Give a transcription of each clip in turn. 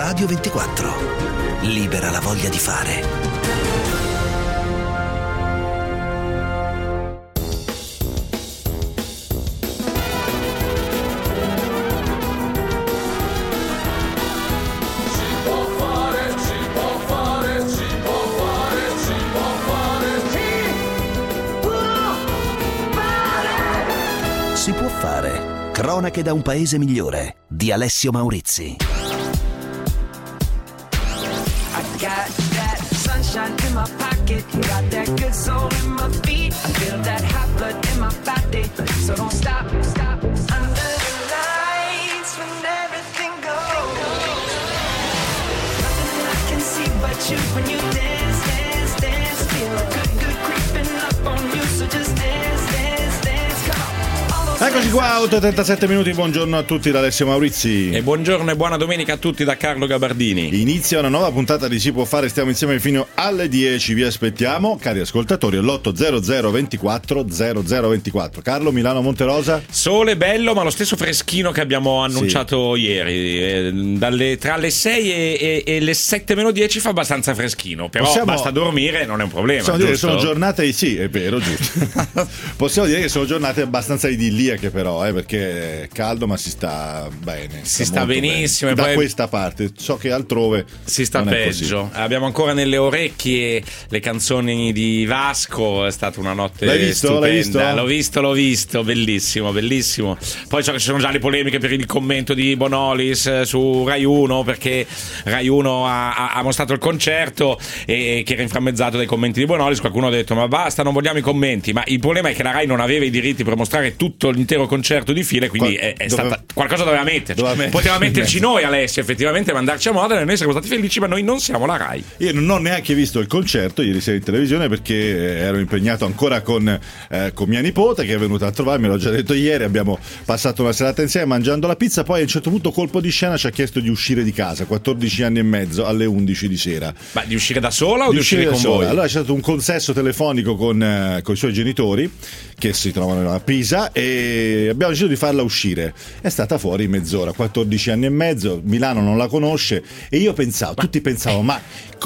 Radio 24. Libera la voglia di fare. Si può fare. Cronache da un paese migliore di Alessio Maurizi. I got that sunshine in my pocket, got that good soul in my feet. I feel that hot blood in my body, so don't stop, stop. Under the lights when everything goes, nothing I can see but you when you dance, dance, dance. Feel a good, good creeping up on you, so just dance, dance, dance. Come on. Eccoci qua, 8:37 minuti, buongiorno a tutti da Alessio Maurizi. E buongiorno e buona domenica a tutti da Carlo Gabardini. Inizia una nuova puntata di Si può fare, stiamo insieme fino alle 10, vi aspettiamo, cari ascoltatori, all'800 24 0024. Carlo, Milano, Monterosa. Sole bello, ma lo stesso freschino che abbiamo annunciato ieri. Tra le 6 e le 7 meno 10 fa abbastanza freschino, però basta dormire, non è un problema. Possiamo dire che sono giornate, sì, è vero, giusto. Possiamo dire che sono giornate abbastanza idilliache però, perché è caldo ma si sta bene. Si sta benissimo. Bene. Da poi questa parte, so che altrove si sta non peggio. Abbiamo ancora nelle orecchie le canzoni di Vasco, è stata una notte stupenda. L'ho visto, bellissimo, bellissimo. Poi so che ci sono già le polemiche per il commento di Bonolis su Rai 1, perché Rai 1 ha mostrato il concerto e che era inframmezzato dai commenti di Bonolis. Qualcuno ha detto ma basta, non vogliamo i commenti, ma il problema è che la Rai non aveva i diritti per mostrare tutto l'intero concerto di fila, quindi qualcosa doveva metterci. Poteva metterci noi, Alessio, effettivamente, mandarci a moda e noi saremmo stati felici, ma noi non siamo la Rai. Io non ho neanche visto il concerto ieri sera in televisione perché ero impegnato ancora con mia nipote, che è venuta a trovarmi, l'ho già detto ieri, abbiamo passato una serata insieme mangiando la pizza, poi a un certo punto colpo di scena ci ha chiesto di uscire di casa, 14 anni e mezzo, alle 11 di sera. Ma di uscire da sola o di uscire con voi? Allora c'è stato un consesso telefonico con i suoi genitori che si trovano a Pisa e abbiamo deciso di farla uscire. È stata fuori mezz'ora, 14 anni e mezzo, Milano non la conosce e io pensavo, tutti pensavano, ma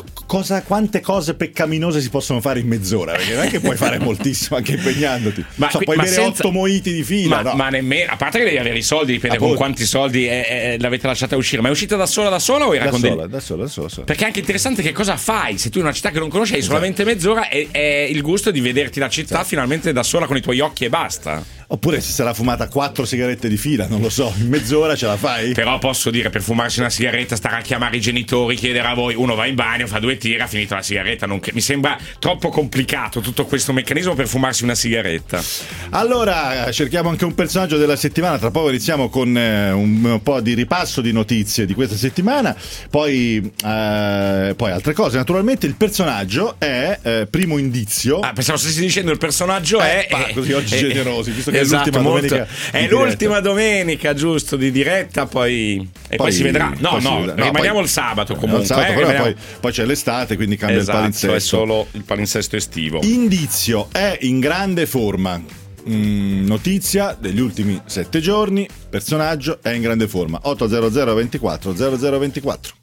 quante cose peccaminose si possono fare in mezz'ora? Perché non è che puoi fare moltissimo anche impegnandoti. Puoi bere 8 moiti di fila. Ma nemmeno, a parte che devi avere i soldi, dipende con quanti soldi l'avete lasciata uscire. Ma è uscita da sola o era da sola. Perché è anche interessante che cosa fai se tu in una città che non conosci hai solamente mezz'ora e è il gusto di vederti la città finalmente da sola con i tuoi occhi e basta. Oppure se sarà fumata 4 sigarette di fila, non lo so, in mezz'ora ce la fai? Però posso dire, per fumarsi una sigaretta stare a chiamare i genitori, chiedere a voi, uno va in bagno, fa 2 tiri, ha finito la sigaretta, mi sembra troppo complicato tutto questo meccanismo per fumarsi una sigaretta. Allora, cerchiamo anche un personaggio della settimana, tra poco iniziamo con un po' di ripasso di notizie di questa settimana, poi altre cose. Naturalmente il personaggio è Primo Indizio. Pensavo stessi dicendo il personaggio così oggi generosi, visto che esatto, è l'ultima domenica. È l'ultima domenica, giusto, di diretta, poi si vedrà. Rimaniamo il sabato comunque. Poi c'è l'estate, quindi cambia il palinsesto. È solo il palinsesto estivo. Indizio è in grande forma. Notizia degli ultimi 7 giorni, personaggio è in grande forma. 800 24 0024.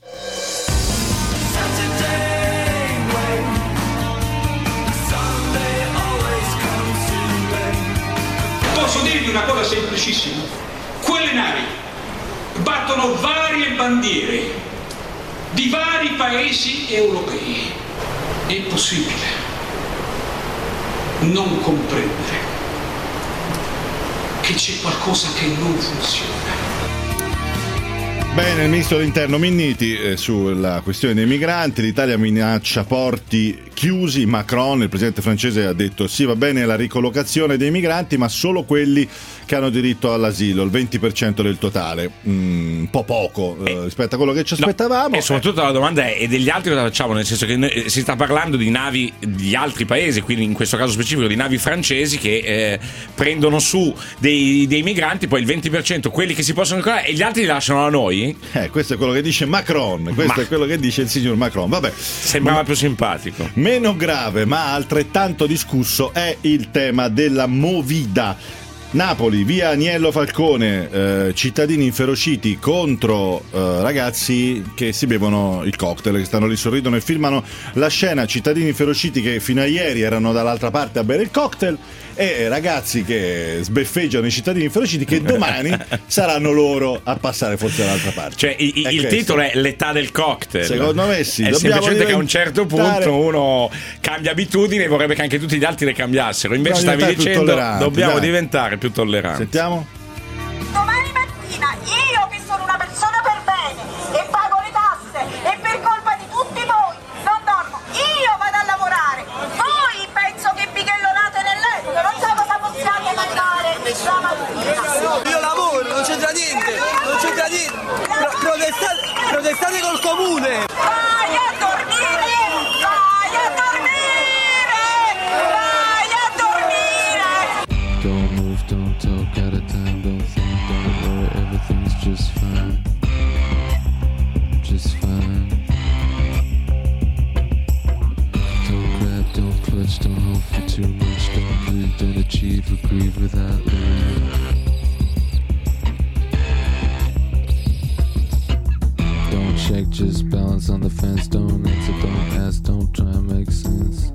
Posso dirvi una cosa semplicissima: quelle navi battono varie bandiere di vari paesi europei. È impossibile non comprendere che c'è qualcosa che non funziona. Bene, il ministro dell'interno Minniti sulla questione dei migranti. L'Italia minaccia porti chiusi. Macron, il presidente francese, ha detto sì, va bene la ricollocazione dei migranti, ma solo quelli che hanno diritto all'asilo, il 20% del totale. Un po' poco rispetto a quello che ci aspettavamo. E soprattutto la domanda è: e degli altri cosa facciamo? Nel senso che si sta parlando di navi di altri paesi, quindi in questo caso specifico di navi francesi che prendono su dei migranti, poi il 20% quelli che si possono ricollegare e gli altri li lasciano a noi? Questo è quello che dice Macron, è quello che dice il signor Macron. Vabbè, sembrava più simpatico. Meno grave ma altrettanto discusso è il tema della Movida. Napoli, via Agnello Falcone, cittadini inferociti contro ragazzi che si bevono il cocktail, che stanno lì, sorridono e filmano la scena. Cittadini inferociti che fino a ieri erano dall'altra parte a bere il cocktail, e ragazzi che sbeffeggiano i cittadini inferociti che domani saranno loro a passare forse dall'altra parte. Cioè il titolo è l'età del cocktail. Secondo me sì. È semplicemente che a un certo punto uno cambia abitudini e vorrebbe che anche tutti gli altri le cambiassero. Invece stavi dicendo dobbiamo diventare più tolleranti. Sentiamo. Domani mattina io, che sono una persona per bene e pago le tasse e per colpa di tutti voi non dormo, io vado a lavorare. Voi penso che bighellonate nel letto, non so cosa possiate mangiare la mattina. Io lavoro, non c'entra niente. Protestate col comune. Vai a dormire, vai a dormire, vai a dormire. Don't move, don't talk, out of time, don't think, don't worry, everything's just fine. Just fine. Don't grab, don't clutch, don't hope for too much, don't breathe, don't achieve or grieve without leaving. Don't check, just balance on the fence, don't answer, don't ask, don't try and make sense.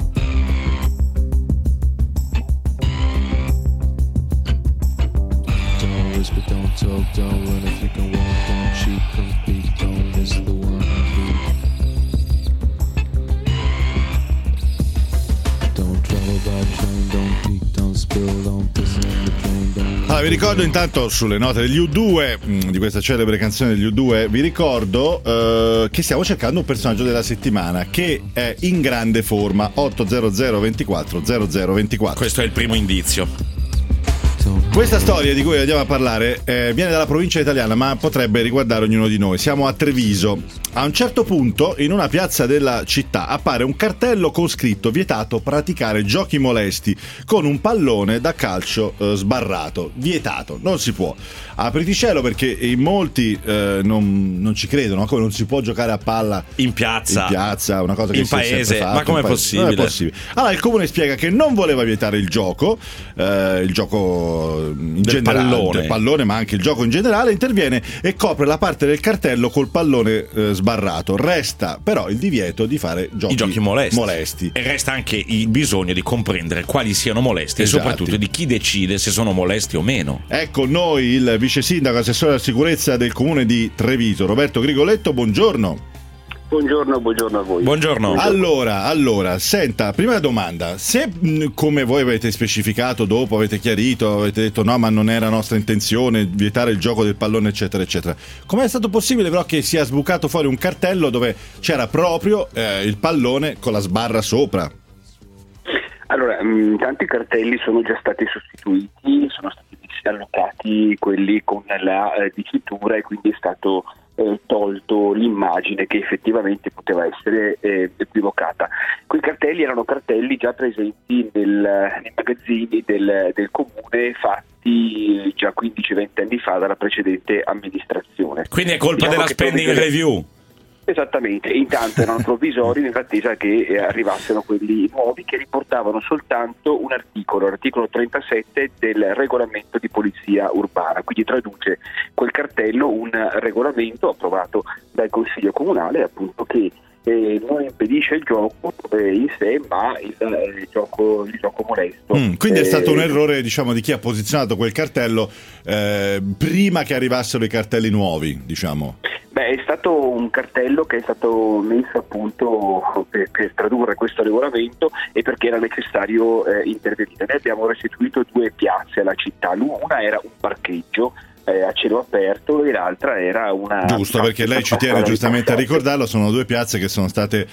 Don't whisper, don't talk, don't run if you can walk, don't cheat, compete, don't miss the one don't travel by train, don't peek, don't spill, don't piss in the drain, don't... Allora, vi ricordo intanto sulle note degli U2, di questa celebre canzone degli U2, vi ricordo che stiamo cercando un personaggio della settimana che è in grande forma. 800 24 0024. Questo è il primo indizio. Questa storia di cui andiamo a parlare viene dalla provincia italiana, ma potrebbe riguardare ognuno di noi. Siamo a Treviso. A un certo punto, in una piazza della città, appare un cartello con scritto: vietato praticare giochi molesti con un pallone da calcio sbarrato. Vietato, non si può. Apriti cielo, perché in molti non ci credono, come non si può giocare a palla in piazza, una cosa che in si è paese, sempre fatto, ma com'è possibile? Non è possibile. Allora il comune spiega che non voleva vietare il gioco in del generale, del pallone, ma anche il gioco in generale. Interviene e copre la parte del cartello col pallone sbarrato. Resta però il divieto di fare i giochi molesti. E resta anche il bisogno di comprendere quali siano molesti, esatto, e soprattutto di chi decide se sono molesti o meno. Ecco noi il vice sindaco, assessore alla sicurezza del comune di Treviso, Roberto Grigoletto. Buongiorno. Buongiorno a voi. Buongiorno. Allora, senta, prima domanda: se come voi avete specificato, dopo avete chiarito, avete detto no, ma non era nostra intenzione vietare il gioco del pallone, eccetera eccetera, com'è stato possibile però che sia sbucato fuori un cartello dove c'era proprio il pallone con la sbarra sopra? Allora, tanti cartelli sono già stati sostituiti, sono stati allocati quelli con la dicitura, e quindi è stato tolto l'immagine che effettivamente poteva essere equivocata. Quei cartelli erano cartelli già presenti nei magazzini del comune, fatti già 15-20 anni fa dalla precedente amministrazione. Quindi è colpa della spending review? Esattamente, e intanto erano provvisori nell'attesa che arrivassero quelli nuovi, che riportavano soltanto un articolo, l'articolo 37 del regolamento di polizia urbana, quindi traduce quel cartello un regolamento approvato dal Consiglio Comunale, appunto, che non impedisce il gioco in sé, ma il gioco molesto. Quindi è stato un errore, diciamo, di chi ha posizionato quel cartello prima che arrivassero i cartelli nuovi, diciamo. Beh, è stato un cartello che è stato messo appunto per tradurre questo regolamento e perché era necessario intervenire. Noi abbiamo restituito 2 piazze alla città, una era un parcheggio a cielo aperto e l'altra era una... Giusto, perché lei ci tiene giustamente a ricordarlo, sono 2 piazze che sono state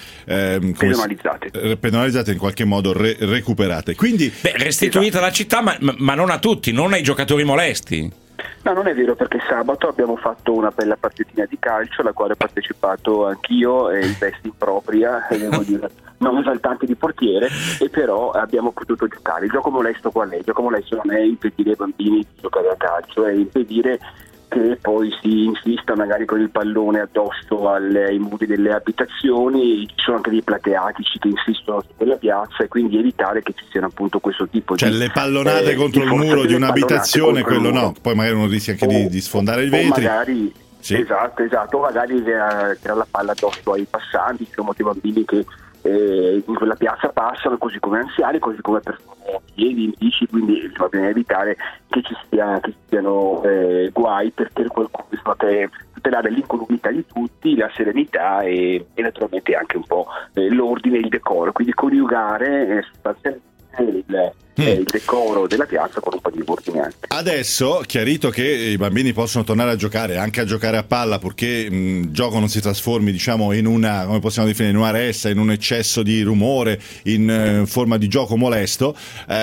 penalizzate, in qualche modo recuperate. Quindi restituita alla città, ma non a tutti, non ai giocatori molesti. No, non è vero, perché sabato abbiamo fatto una bella partitina di calcio alla quale ho partecipato anch'io, in veste impropria, non esaltante di portiere, e però abbiamo potuto giocare. Il gioco molesto qual è? Il gioco molesto non è impedire ai bambini di giocare a calcio, è impedire che poi si insista magari con il pallone addosso ai muri delle abitazioni. Ci sono anche dei plateatici che insistono su quella piazza, e quindi evitare che ci siano appunto questo tipo di le pallonate contro il muro di un'abitazione, quello no, poi magari uno rischia anche di sfondare i vetri. Magari sì. Esatto, o magari tirare la palla addosso ai passanti. Ci sono molti bambini che in quella piazza passano, così come anziani, così come persone a piedi, in bici, quindi bisogna evitare che ci siano guai, perché qualcuno per tutelare l'incolumità di tutti, la serenità e naturalmente anche un po' l'ordine e il decoro, quindi coniugare sostanzialmente il decoro della piazza con un po' di ordine anche. Adesso, chiarito che i bambini possono tornare a giocare, anche a giocare a palla, purché il gioco non si trasformi, diciamo, in una, come possiamo definire, in una ressa, in un eccesso di rumore, in forma di gioco molesto.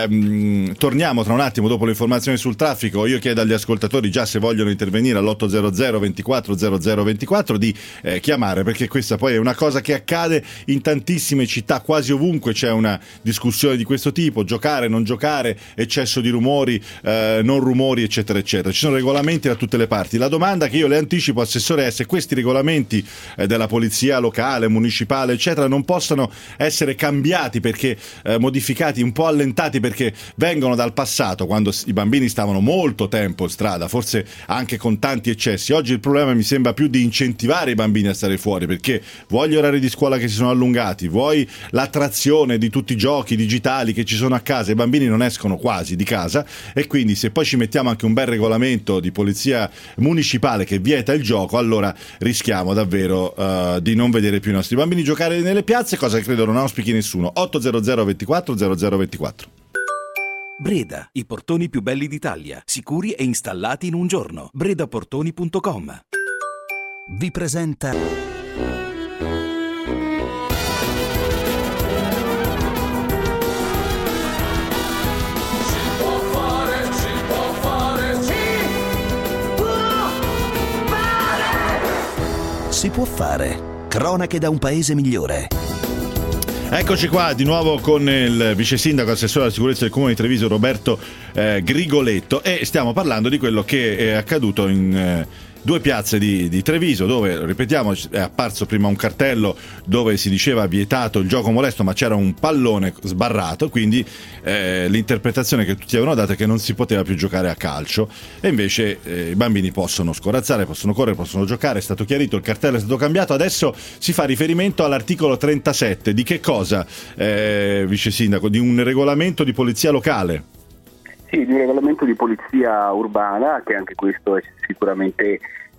Torniamo tra un attimo dopo le informazioni sul traffico. Io chiedo agli ascoltatori, già se vogliono intervenire all'800 24 00 24, di chiamare, perché questa poi è una cosa che accade in tantissime città, quasi ovunque c'è una discussione di questo tipo: giocare, non giocare, eccesso di rumori, non rumori, eccetera eccetera. Ci sono regolamenti da tutte le parti. La domanda che io le anticipo, Assessore, è se questi regolamenti della polizia locale, municipale, eccetera, non possono essere cambiati, perché modificati, un po' allentati, perché vengono dal passato, quando i bambini stavano molto tempo in strada, forse anche con tanti eccessi. Oggi il problema mi sembra più di incentivare i bambini a stare fuori, perché vuoi gli orari di scuola che si sono allungati, vuoi l'attrazione di tutti i giochi digitali che ci sono a casa, i bambini non escono quasi di casa, e quindi se poi ci mettiamo anche un bel regolamento di polizia municipale che vieta il gioco, allora rischiamo davvero di non vedere più i nostri bambini giocare nelle piazze, cosa che credo non auspichi nessuno. 800 24 00 24. Breda, i portoni più belli d'Italia, sicuri e installati in un giorno. bredaportoni.com vi presenta Si può fare. Cronache da un paese migliore. Eccoci qua di nuovo con il vice sindaco assessore alla sicurezza del comune di Treviso, Roberto Grigoletto, e stiamo parlando di quello che è accaduto in due piazze di Treviso, dove, ripetiamo, è apparso prima un cartello dove si diceva vietato il gioco molesto, ma c'era un pallone sbarrato, quindi l'interpretazione che tutti avevano dato è che non si poteva più giocare a calcio, e invece i bambini possono scorazzare, possono correre, possono giocare. È stato chiarito, il cartello è stato cambiato, adesso si fa riferimento all'articolo 37. Di che cosa, vice sindaco? Di un regolamento di polizia locale? Sì, di un regolamento di polizia urbana, che anche questo è sicuramente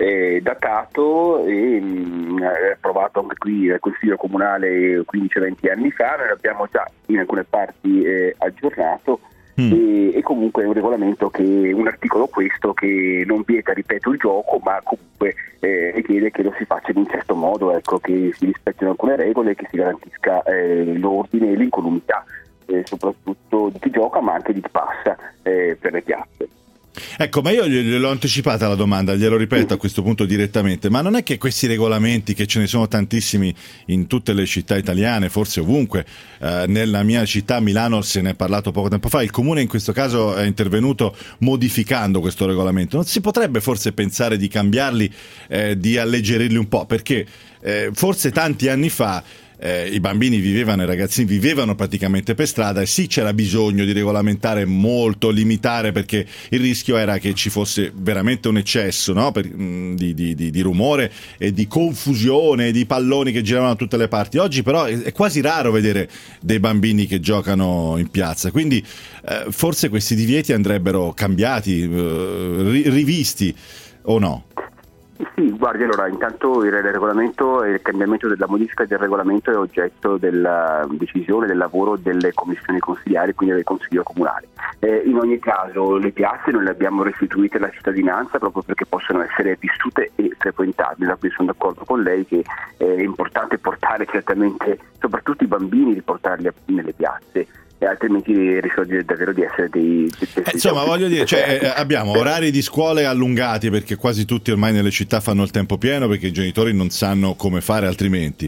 datato e approvato anche qui dal Consiglio Comunale 15-20 anni fa. Noi l'abbiamo già in alcune parti aggiornato, e comunque è un regolamento un articolo questo che non vieta, ripeto, il gioco, ma comunque richiede che lo si faccia in un certo modo, ecco, che si rispettino alcune regole e che si garantisca l'ordine e l'incolumità, soprattutto di chi gioca, ma anche di chi passa per le piazze. Ecco, ma io gliel'ho anticipata la domanda, glielo ripeto a questo punto direttamente: ma non è che questi regolamenti, che ce ne sono tantissimi in tutte le città italiane, forse ovunque, nella mia città Milano se ne è parlato poco tempo fa, il comune in questo caso è intervenuto modificando questo regolamento, non si potrebbe forse pensare di cambiarli, di alleggerirli un po', perché forse tanti anni fa i bambini vivevano, i ragazzini vivevano praticamente per strada, e sì, c'era bisogno di regolamentare molto, limitare, perché il rischio era che ci fosse veramente un eccesso, no? di rumore e di confusione, di palloni che giravano da tutte le parti. Oggi però è quasi raro vedere dei bambini che giocano in piazza, quindi forse questi divieti andrebbero cambiati, rivisti, o no? Sì, guardi, allora intanto il regolamento e il cambiamento della modifica del regolamento è oggetto della decisione, del lavoro delle commissioni consigliari, quindi del Consiglio Comunale. In ogni caso le piazze noi le abbiamo restituite alla cittadinanza proprio perché possono essere vissute e frequentabili, quindi sono d'accordo con lei che è importante portare certamente, soprattutto i bambini, riportarli nelle piazze. e altrimenti rischia davvero di essere insomma, voglio dire, abbiamo orari di scuole allungati, perché quasi tutti ormai nelle città fanno il tempo pieno perché i genitori non sanno come fare altrimenti.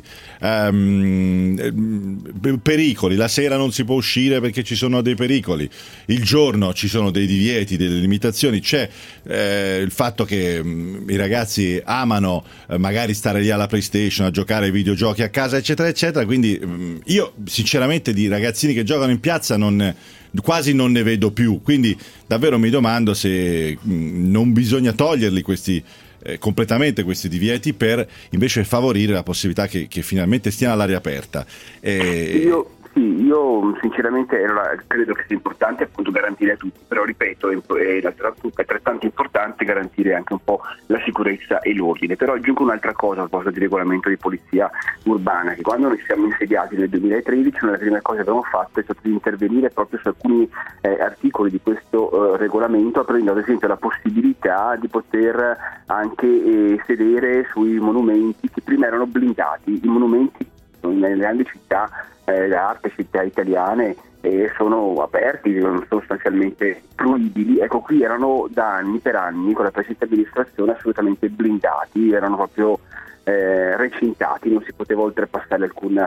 Pericoli, la sera non si può uscire perché ci sono dei pericoli, il giorno ci sono dei divieti, delle limitazioni, c'è il fatto che i ragazzi amano magari stare lì alla PlayStation a giocare ai videogiochi a casa, eccetera eccetera, quindi io sinceramente di ragazzini che giocano in piazza quasi non ne vedo più, quindi davvero mi domando se non bisogna toglierli completamente questi divieti per invece favorire la possibilità che finalmente stiano all'aria aperta. Io sinceramente credo che sia importante appunto garantire a tutti, però ripeto, è altrettanto importante garantire anche un po' la sicurezza e l'ordine. Però aggiungo un'altra cosa al proposito di regolamento di polizia urbana, che quando noi siamo insediati nel 2013 una delle prime cose che abbiamo fatto è stato di intervenire proprio su alcuni articoli di questo regolamento, aprendo ad esempio la possibilità di poter anche sedere sui monumenti che prima erano blindati. I monumenti nelle grandi città d'arte, città italiane, sono aperti, sono sostanzialmente fruibili. Ecco, qui erano da anni per anni con la precedente amministrazione assolutamente blindati, erano proprio recintati, non si poteva oltrepassare alcun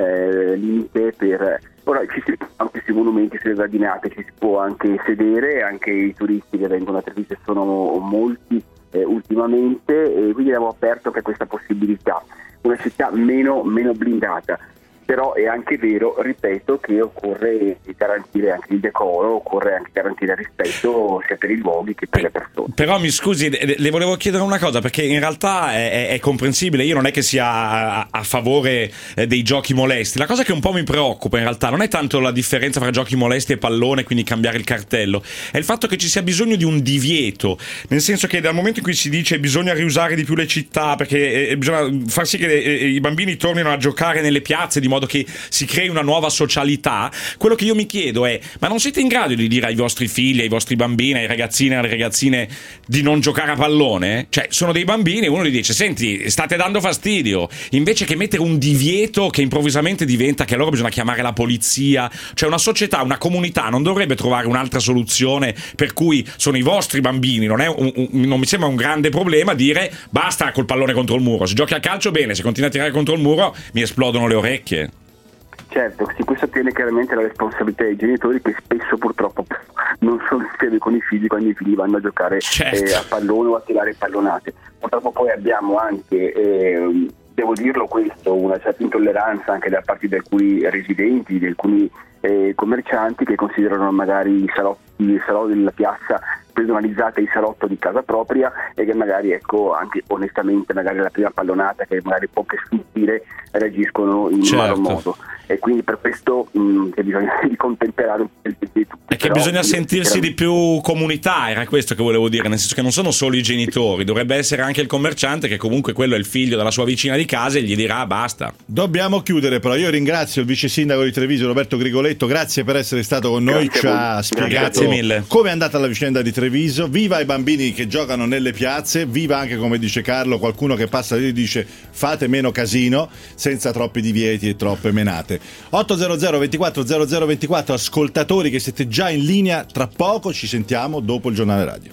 limite. Ora ci si può anche sui monumenti, sulle gradinate, ci si può anche sedere, anche i turisti che vengono a Treviso sono molti ultimamente, e quindi abbiamo aperto anche questa possibilità. Una città meno blindata. Però è anche vero, ripeto, che occorre garantire anche il decoro, occorre anche garantire il rispetto sia per i luoghi che per le persone. Però mi scusi, le volevo chiedere una cosa, perché in realtà è comprensibile, io non è che sia a favore dei giochi molesti. La cosa che un po' mi preoccupa in realtà non è tanto la differenza tra giochi molesti e pallone, quindi cambiare il cartello, è il fatto che ci sia bisogno di un divieto, nel senso che dal momento in cui si dice bisogna riusare di più le città, perché bisogna far sì che i bambini tornino a giocare nelle piazze di modo che si crei una nuova socialità, quello che io mi chiedo è: ma non siete in grado di dire ai vostri figli, ai vostri bambini, ai ragazzini e alle ragazzine di non giocare a pallone? Cioè, sono dei bambini e uno gli dice: senti, state dando fastidio, invece che mettere un divieto che improvvisamente diventa che allora bisogna chiamare la polizia. Cioè, una società, una comunità non dovrebbe trovare un'altra soluzione per cui sono i vostri bambini, non mi sembra un grande problema dire basta col pallone contro il muro, se giochi a calcio bene, se continui a tirare contro il muro mi esplodono le orecchie. Certo, sì, questo tiene chiaramente la responsabilità dei genitori, che spesso purtroppo non sono insieme con i figli quando i figli vanno a giocare a pallone o a tirare pallonate. Purtroppo poi abbiamo anche, devo dirlo questo, una certa intolleranza anche da parte di alcuni residenti, di alcuni commercianti che considerano magari i salotti della piazza personalizzata il salotto di casa propria, e che magari, ecco, anche onestamente magari la prima pallonata che magari può che sfuggire reagiscono in malo modo, e quindi per questo che bisogna di contemperare un po' il tutto. E che bisogna sentirsi di più comunità, era questo che volevo dire, nel senso che non sono solo i genitori, dovrebbe essere anche il commerciante, che comunque quello è il figlio della sua vicina di casa e gli dirà basta. Dobbiamo chiudere, però io ringrazio il vice sindaco di Treviso Roberto Grigoletto, grazie per essere stato con noi, ci ha spiegato come è andata la vicenda di Treviso. Viva i bambini che giocano nelle piazze, viva anche, come dice Carlo, qualcuno che passa lì e dice fate meno casino senza troppi divieti e troppe menate. 800 24 00 24, ascoltatori che siete già in linea, tra poco ci sentiamo dopo il giornale radio.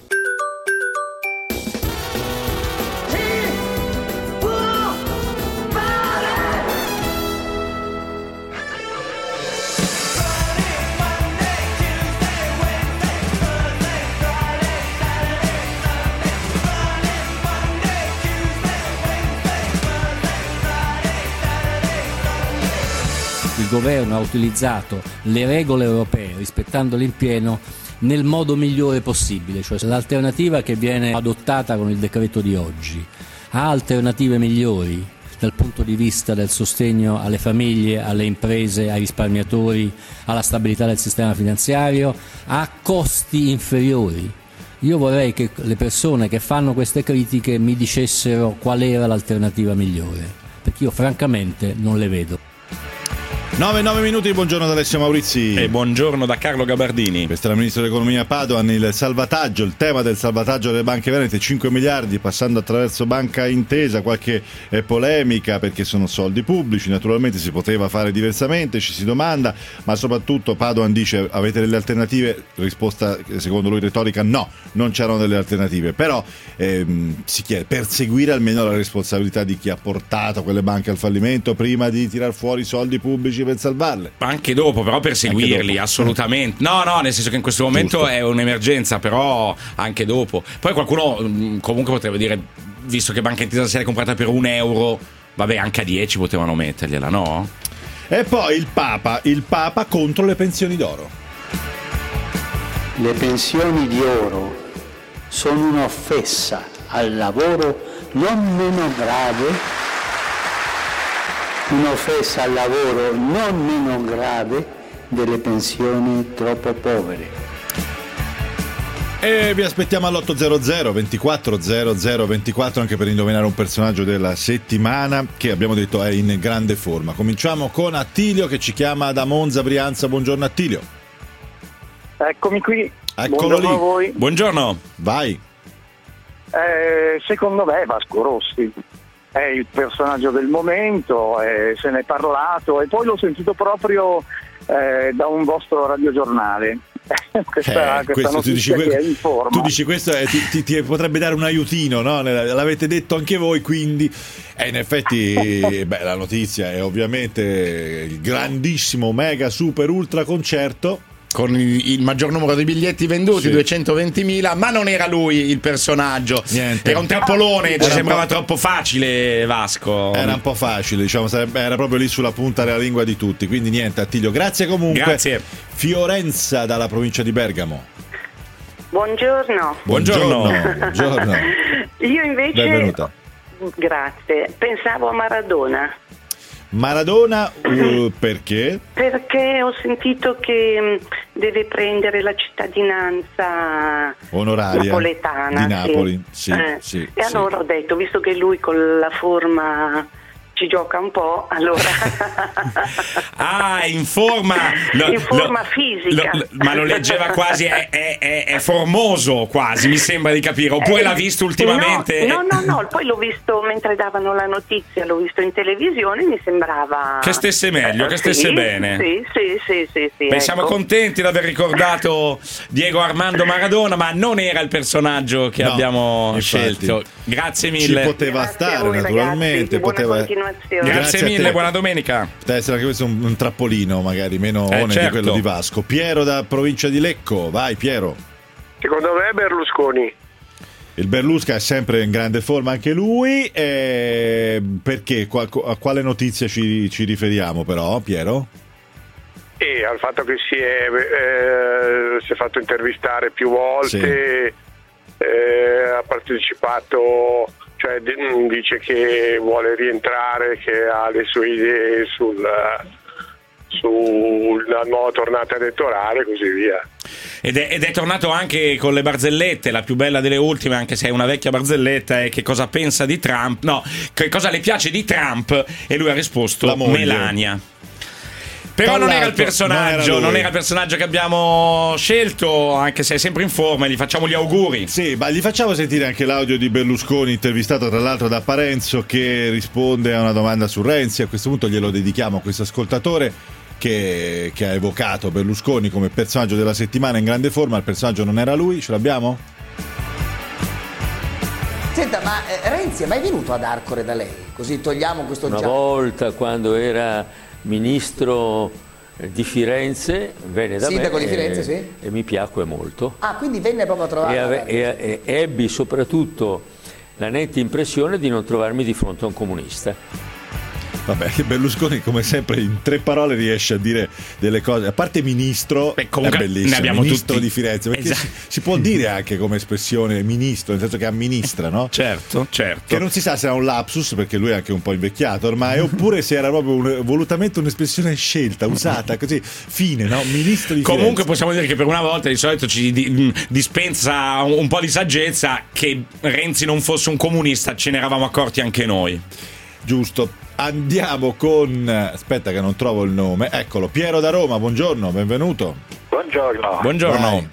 Il governo ha utilizzato le regole europee, rispettandole in pieno, nel modo migliore possibile, cioè l'alternativa che viene adottata con il decreto di oggi ha alternative migliori dal punto di vista del sostegno alle famiglie, alle imprese, ai risparmiatori, alla stabilità del sistema finanziario, a costi inferiori. Io vorrei che le persone che fanno queste critiche mi dicessero qual era l'alternativa migliore, perché io francamente non le vedo. 9 minuti, buongiorno da Alessio Maurizi. E buongiorno da Carlo Gabardini. Questa è la Ministro dell'Economia Padoan, il tema del salvataggio delle banche venete, 5 miliardi passando attraverso Banca Intesa, qualche polemica perché sono soldi pubblici, naturalmente si poteva fare diversamente, ci si domanda, ma soprattutto Padoan dice avete delle alternative? Risposta secondo lui retorica no, non c'erano delle alternative, però si chiede perseguire almeno la responsabilità di chi ha portato quelle banche al fallimento prima di tirar fuori soldi pubblici per salvarle. Anche dopo, però perseguirli, assolutamente. No, nel senso che in questo momento giusto, è un'emergenza, però anche dopo. Poi qualcuno comunque potrebbe dire, visto che Banca Intesa si è comprata per €1, vabbè, anche a 10 potevano mettergliela, no? E poi il Papa contro le pensioni d'oro. Le pensioni di oro sono un'offesa al lavoro non meno grave, un'offesa al lavoro non meno grave delle pensioni troppo povere. E vi aspettiamo all'800 24 00 24 anche per indovinare un personaggio della settimana che abbiamo detto è in grande forma. Cominciamo con Attilio che ci chiama da Monza, Brianza. Buongiorno Attilio. Eccomi qui. Eccolo lì. A voi. Buongiorno. Vai. Secondo me Vasco Rossi è il personaggio del momento, se ne è parlato e poi l'ho sentito proprio da un vostro radiogiornale. questa notizia che è in forma. Tu dici questo ti potrebbe dare un aiutino, no? L'avete detto anche voi, quindi in effetti la notizia è ovviamente il grandissimo mega super ultra concerto con il maggior numero di biglietti venduti, 220.000, ma non era lui il personaggio. Niente. Era un trappolone, ci sembrava troppo facile, Vasco. Era un po' facile, diciamo, era proprio lì sulla punta della lingua di tutti. Quindi niente, Attilio, grazie comunque. Grazie. Fiorenza dalla provincia di Bergamo. Buongiorno. Buongiorno. Io invece benvenuta. Grazie. Pensavo a Maradona, perché? Perché ho sentito che deve prendere la cittadinanza onoraria napoletana di Napoli. Sì, e allora ho detto, visto che lui con la forma ci gioca un po', allora in forma fisica, ma lo leggeva quasi è formoso quasi, mi sembra di capire, oppure l'ha visto ultimamente? No, poi l'ho visto mentre davano la notizia, l'ho visto in televisione, mi sembrava che stesse meglio, che stesse bene. Sì, siamo contenti di aver ricordato Diego Armando Maradona, ma non era il personaggio che abbiamo scelto. Grazie mille. Ci poteva stare, naturalmente, Grazie mille, buona domenica. Poteva essere anche questo un trappolino, magari meno di quello di Vasco. Piero da provincia di Lecco, vai Piero. Secondo me Berlusconi. Il Berlusca è sempre in grande forma anche lui, perché a quale notizia ci riferiamo però, Piero? E al fatto che si è fatto intervistare più volte, ha partecipato, cioè dice che vuole rientrare, che ha le sue idee sulla nuova tornata elettorale, così via. Ed è tornato anche con le barzellette, la più bella delle ultime, anche se è una vecchia barzelletta, è che cosa pensa di Trump, che cosa le piace di Trump, e lui ha risposto Melania. Però non era il personaggio, non era il personaggio che abbiamo scelto, anche se è sempre in forma, gli facciamo gli auguri. Sì, ma gli facciamo sentire anche l'audio di Berlusconi, intervistato tra l'altro da Parenzo, che risponde a una domanda su Renzi. A questo punto glielo dedichiamo a questo ascoltatore che ha evocato Berlusconi come personaggio della settimana in grande forma. Il personaggio non era lui, ce l'abbiamo? Senta, ma Renzi è mai venuto ad Arcore da lei? Così togliamo questo Una volta, quando era ministro di Firenze, venne da Sindaco me di Firenze, sì. E mi piacque molto. Ah, quindi venne proprio a trovare. E ebbi soprattutto la netta impressione di non trovarmi di fronte a un comunista. Vabbè, Berlusconi come sempre in 3 parole riesce a dire delle cose, a parte ministro, è bellissimo, ne abbiamo ministro tutti di Firenze, perché si può dire anche come espressione ministro, nel senso che amministra, no? Certo. Che non si sa se era un lapsus, perché lui è anche un po' invecchiato ormai, oppure se era proprio volutamente un'espressione scelta, usata così, fine, no? Ministro di Firenze. Comunque possiamo dire che per una volta di solito ci dispensa un po' di saggezza, che Renzi non fosse un comunista, ce ne eravamo accorti anche noi. Giusto. andiamo con, aspetta che non trovo il nome, eccolo, Piero da Roma, buongiorno, benvenuto. Buongiorno. Buongiorno.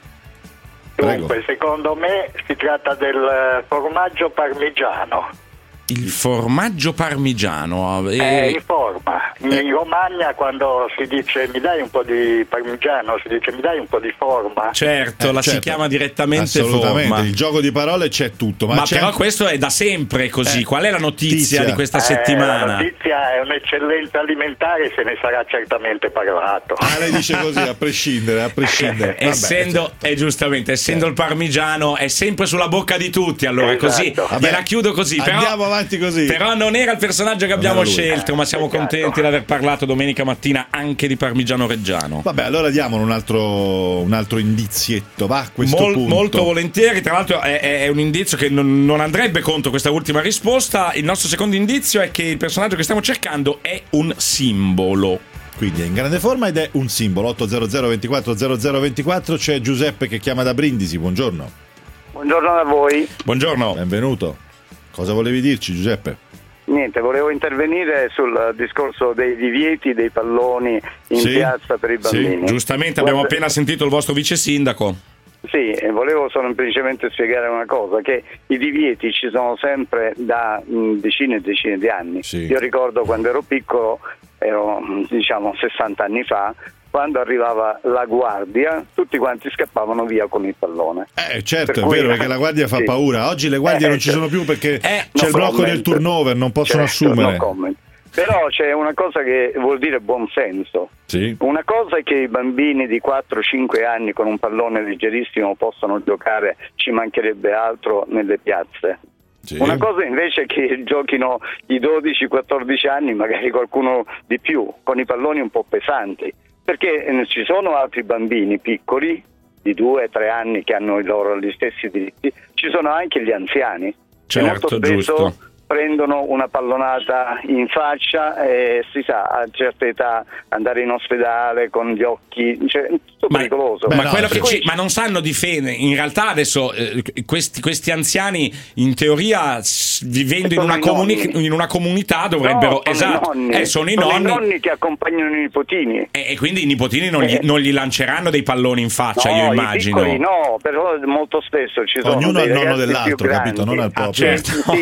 Dunque, secondo me si tratta del formaggio parmigiano. Il formaggio parmigiano in forma. In Romagna quando si dice mi dai un po' di parmigiano, si dice mi dai un po' di forma. Certo, si chiama direttamente assolutamente, forma. Il gioco di parole c'è tutto. Ma c'è però questo è da sempre così. Qual è la notizia di questa settimana? La notizia è un'eccellenza alimentare, se ne sarà certamente parlato. Lei dice così, a prescindere. Essendo il parmigiano è sempre sulla bocca di tutti, allora così la chiudo così. Andiamo avanti così. Però non era il personaggio che abbiamo scelto, ma siamo contenti di aver parlato domenica mattina anche di parmigiano reggiano. Vabbè, allora diamo un altro indizietto, va, a questo punto. Molto volentieri, tra l'altro è un indizio che non andrebbe contro questa ultima risposta. Il nostro secondo indizio è che il personaggio che stiamo cercando è un simbolo. Quindi è in grande forma ed è un simbolo. 800 24 0024. C'è Giuseppe che chiama da Brindisi, buongiorno. Buongiorno a voi. Buongiorno. Benvenuto. Cosa volevi dirci, Giuseppe? Niente, volevo intervenire sul discorso dei divieti dei palloni in piazza per i bambini. Sì, giustamente abbiamo appena sentito il vostro vice sindaco. Sì, volevo semplicemente spiegare una cosa, che i divieti ci sono sempre da decine e decine di anni. Io ricordo quando ero piccolo, ero 60 anni fa, quando arrivava la guardia tutti quanti scappavano via con il pallone. Certo, è vero, perché la guardia fa paura. Oggi le guardie non ci sono più perché c'è il blocco del turnover, non possono assumere. Però c'è una cosa che vuol dire buonsenso. Una cosa è che i bambini di 4-5 anni con un pallone leggerissimo possono giocare, ci mancherebbe altro, nelle piazze. Una cosa invece è che giochino i 12-14 anni, magari qualcuno di più, con i palloni un po' pesanti. Perché ci sono altri bambini piccoli di 2-3 anni che hanno gli stessi diritti, ci sono anche gli anziani che molto spesso prendono una pallonata in faccia e si sa, a certa età andare in ospedale con gli occhi, tutto pericoloso. Ma non sanno difendere. In realtà adesso questi anziani in teoria vivendo in una comunità dovrebbero sono i nonni che accompagnano i nipotini e quindi i nipotini non gli lanceranno dei palloni in faccia, io immagino. I piccoli no, però molto spesso ci sono ognuno dei al nonno ragazzi dell'altro, più grandi, capito? Non al proprio.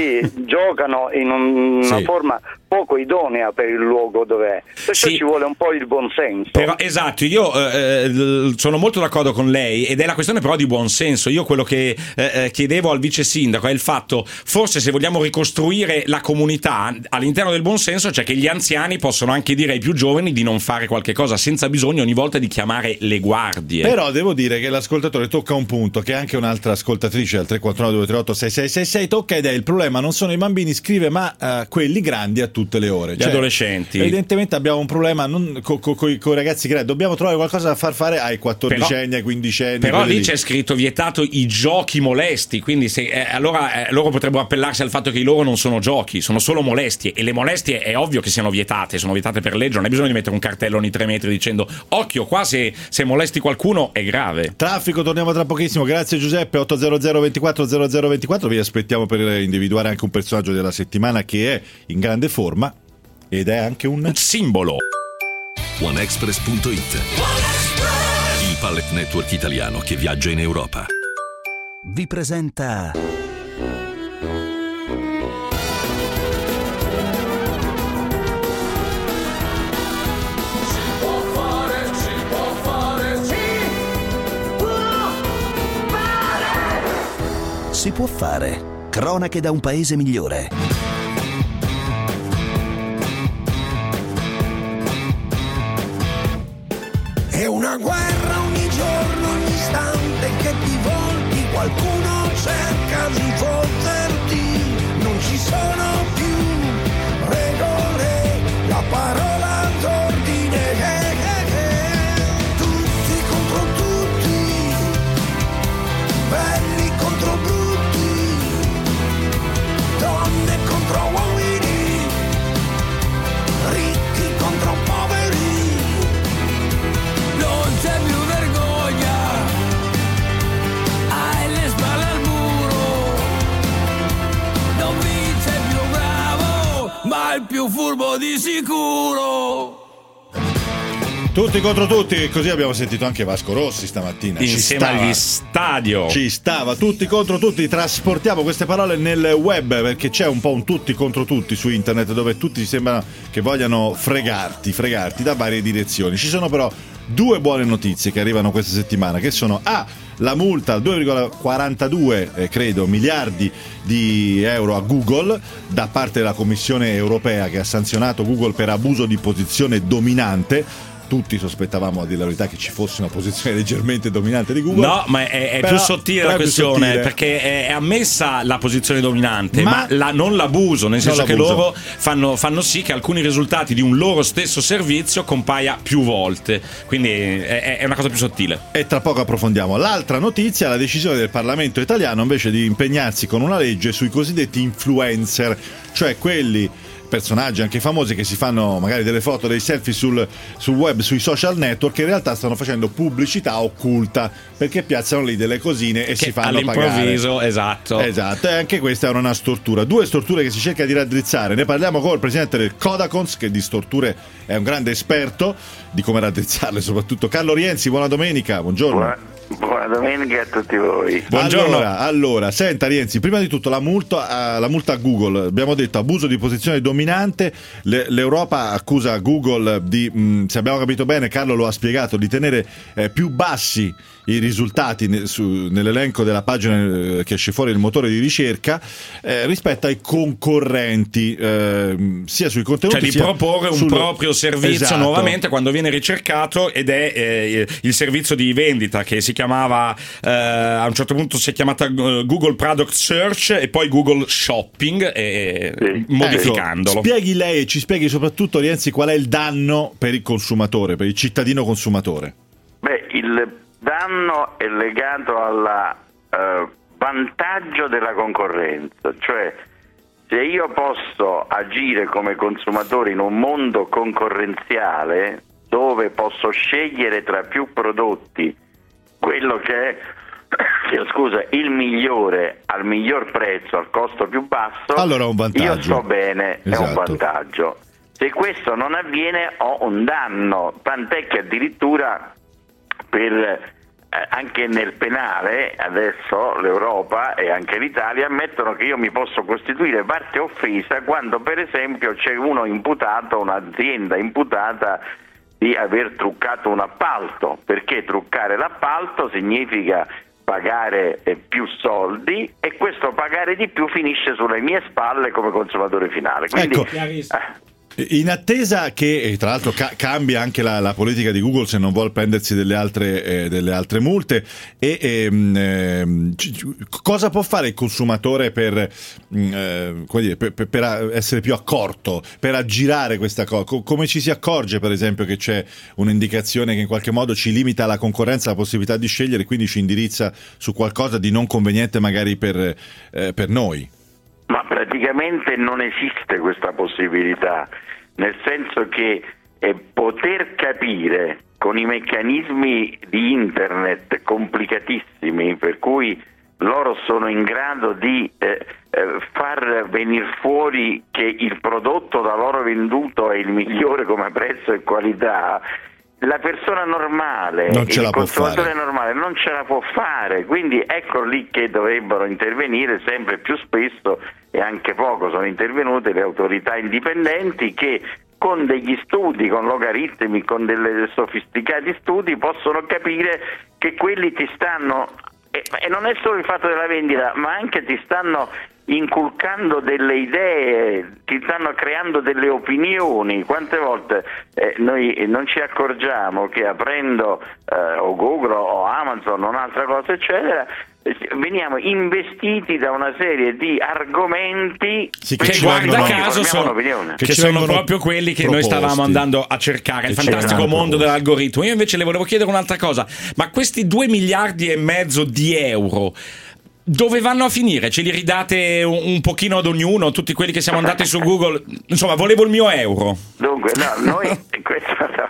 Giocano in una forma poco idonea per il luogo dov'è, perciò ci vuole un po' il buonsenso. Però esatto, io sono molto d'accordo con lei ed è la questione però di buonsenso. Io quello che chiedevo al vice sindaco è il fatto, forse se vogliamo ricostruire la comunità all'interno del buonsenso, cioè che gli anziani possono anche dire ai più giovani di non fare qualche cosa senza bisogno ogni volta di chiamare le guardie. Però devo dire che l'ascoltatore tocca un punto che anche un'altra ascoltatrice al 349-238-6666 tocca, ed è il problema non sono i bambini, scrive, ma quelli grandi a tutte le ore, gli adolescenti. Evidentemente abbiamo un problema con i ragazzi grandi, dobbiamo trovare qualcosa da far fare ai 14enni, ai 15enni. Però lì c'è scritto vietato i giochi molesti, quindi allora loro potrebbero appellarsi al fatto che i loro non sono giochi, sono solo molestie, e le molestie è ovvio che sono vietate per legge, non hai bisogno di mettere un cartello ogni 3 metri dicendo occhio qua, se molesti qualcuno è grave. Traffico, torniamo tra pochissimo. Grazie Giuseppe. 800 24 0024. Vi aspettiamo per individuare anche un personaggio della settimana che è in grande forma ed è anche un simbolo. OneExpress.it, il pallet network italiano che viaggia in Europa, vi presenta Si può fare. Cronache da un paese migliore. È una guerra ogni giorno, ogni istante che ti volti, qualcuno cerca di fotterti, non ci sono più regole, la parola d'ordine tutti contro tutti, belli contro brutti, donne contro uomini, ricchi contro poveri. Non c'è più vergogna, hai le spalle al muro, il più furbo di sicuro. Tutti contro tutti, così abbiamo sentito anche Vasco Rossi stamattina. Insieme agli Stadio. Ci stava, tutti contro tutti. Trasportiamo queste parole nel web, perché c'è un po' un tutti contro tutti su internet, dove tutti sembrano che vogliano fregarti da varie direzioni. Ci sono però due buone notizie che arrivano questa settimana, che sono la multa al 2,42 credo miliardi di euro a Google da parte della Commissione europea, che ha sanzionato Google per abuso di posizione dominante. Tutti sospettavamo, a dire la verità, che ci fosse una posizione leggermente dominante di Google. No, ma è però, più sottile la questione, perché è ammessa la posizione dominante, ma non l'abuso, nel senso che loro fanno sì che alcuni risultati di un loro stesso servizio compaia più volte. Quindi è una cosa più sottile. E tra poco approfondiamo. L'altra notizia, la decisione del Parlamento italiano invece di impegnarsi con una legge sui cosiddetti influencer, cioè quelli personaggi anche famosi che si fanno magari delle foto, dei selfie sul web, sui social network, che in realtà stanno facendo pubblicità occulta, perché piazzano lì delle cosine e si fanno all'improvviso, pagare. Esatto, e anche questa è una stortura, due storture che si cerca di raddrizzare. Ne parliamo con il presidente del Codacons, che di storture è un grande esperto di come raddrizzarle, soprattutto. Carlo Rienzi, buona domenica, buongiorno. Buona domenica a tutti voi. Buongiorno. Allora, senta Rienzi, prima di tutto la multa a Google, abbiamo detto abuso di posizione dominante. L'Europa accusa Google di, se abbiamo capito bene, Carlo lo ha spiegato, di tenere più bassi i risultati nell'elenco della pagina che esce fuori il motore di ricerca rispetto ai concorrenti, sia sui contenuti, cioè di proporre un proprio servizio, esatto, nuovamente quando viene ricercato, ed è il servizio di vendita che si chiamava a un certo punto si è chiamata Google Product Search e poi Google Shopping, modificandolo. Spieghi lei e ci spieghi soprattutto, Rienzi, qual è il danno per il consumatore, per il cittadino consumatore. Il danno è legato al vantaggio della concorrenza, cioè se io posso agire come consumatore in un mondo concorrenziale dove posso scegliere tra più prodotti quello che è il migliore al miglior prezzo, al costo più basso, allora è un vantaggio. Io sto bene, esatto. È un vantaggio. Se questo non avviene ho un danno, tant'è che addirittura anche nel penale adesso l'Europa e anche l'Italia ammettono che io mi posso costituire parte offesa quando per esempio c'è un'azienda imputata di aver truccato un appalto, perché truccare l'appalto significa pagare più soldi e questo pagare di più finisce sulle mie spalle come consumatore finale. Quindi, in attesa che tra l'altro cambia anche la politica di Google, se non vuol prendersi delle altre multe, cosa può fare il consumatore per essere più accorto, per aggirare questa cosa? Come ci si accorge, per esempio, che c'è un'indicazione che in qualche modo ci limita la concorrenza, la possibilità di scegliere, quindi ci indirizza su qualcosa di non conveniente magari per noi? Ma praticamente non esiste questa possibilità, nel senso che poter capire con i meccanismi di internet complicatissimi, per cui loro sono in grado di far venire fuori che il prodotto da loro venduto è il migliore come prezzo e qualità, la persona normale, il consumatore normale non ce la può fare, quindi ecco lì che dovrebbero intervenire sempre più spesso, e anche poco sono intervenute le autorità indipendenti che con degli studi, con logaritmi, con dei sofisticati studi possono capire che quelli ti stanno, e non è solo il fatto della vendita, ma anche ti stanno inculcando delle idee, ti stanno creando delle opinioni. Quante volte noi non ci accorgiamo che aprendo o Google o Amazon o un'altra cosa eccetera veniamo investiti da una serie di argomenti che guarda caso sono proprio quelli che noi stavamo andando a cercare, il fantastico mondo dell'algoritmo. Io invece le volevo chiedere un'altra cosa: ma questi 2,5 miliardi di euro dove vanno a finire? Ce li ridate un pochino ad ognuno, tutti quelli che siamo andati su Google? Insomma, volevo il mio euro. Dunque, no, noi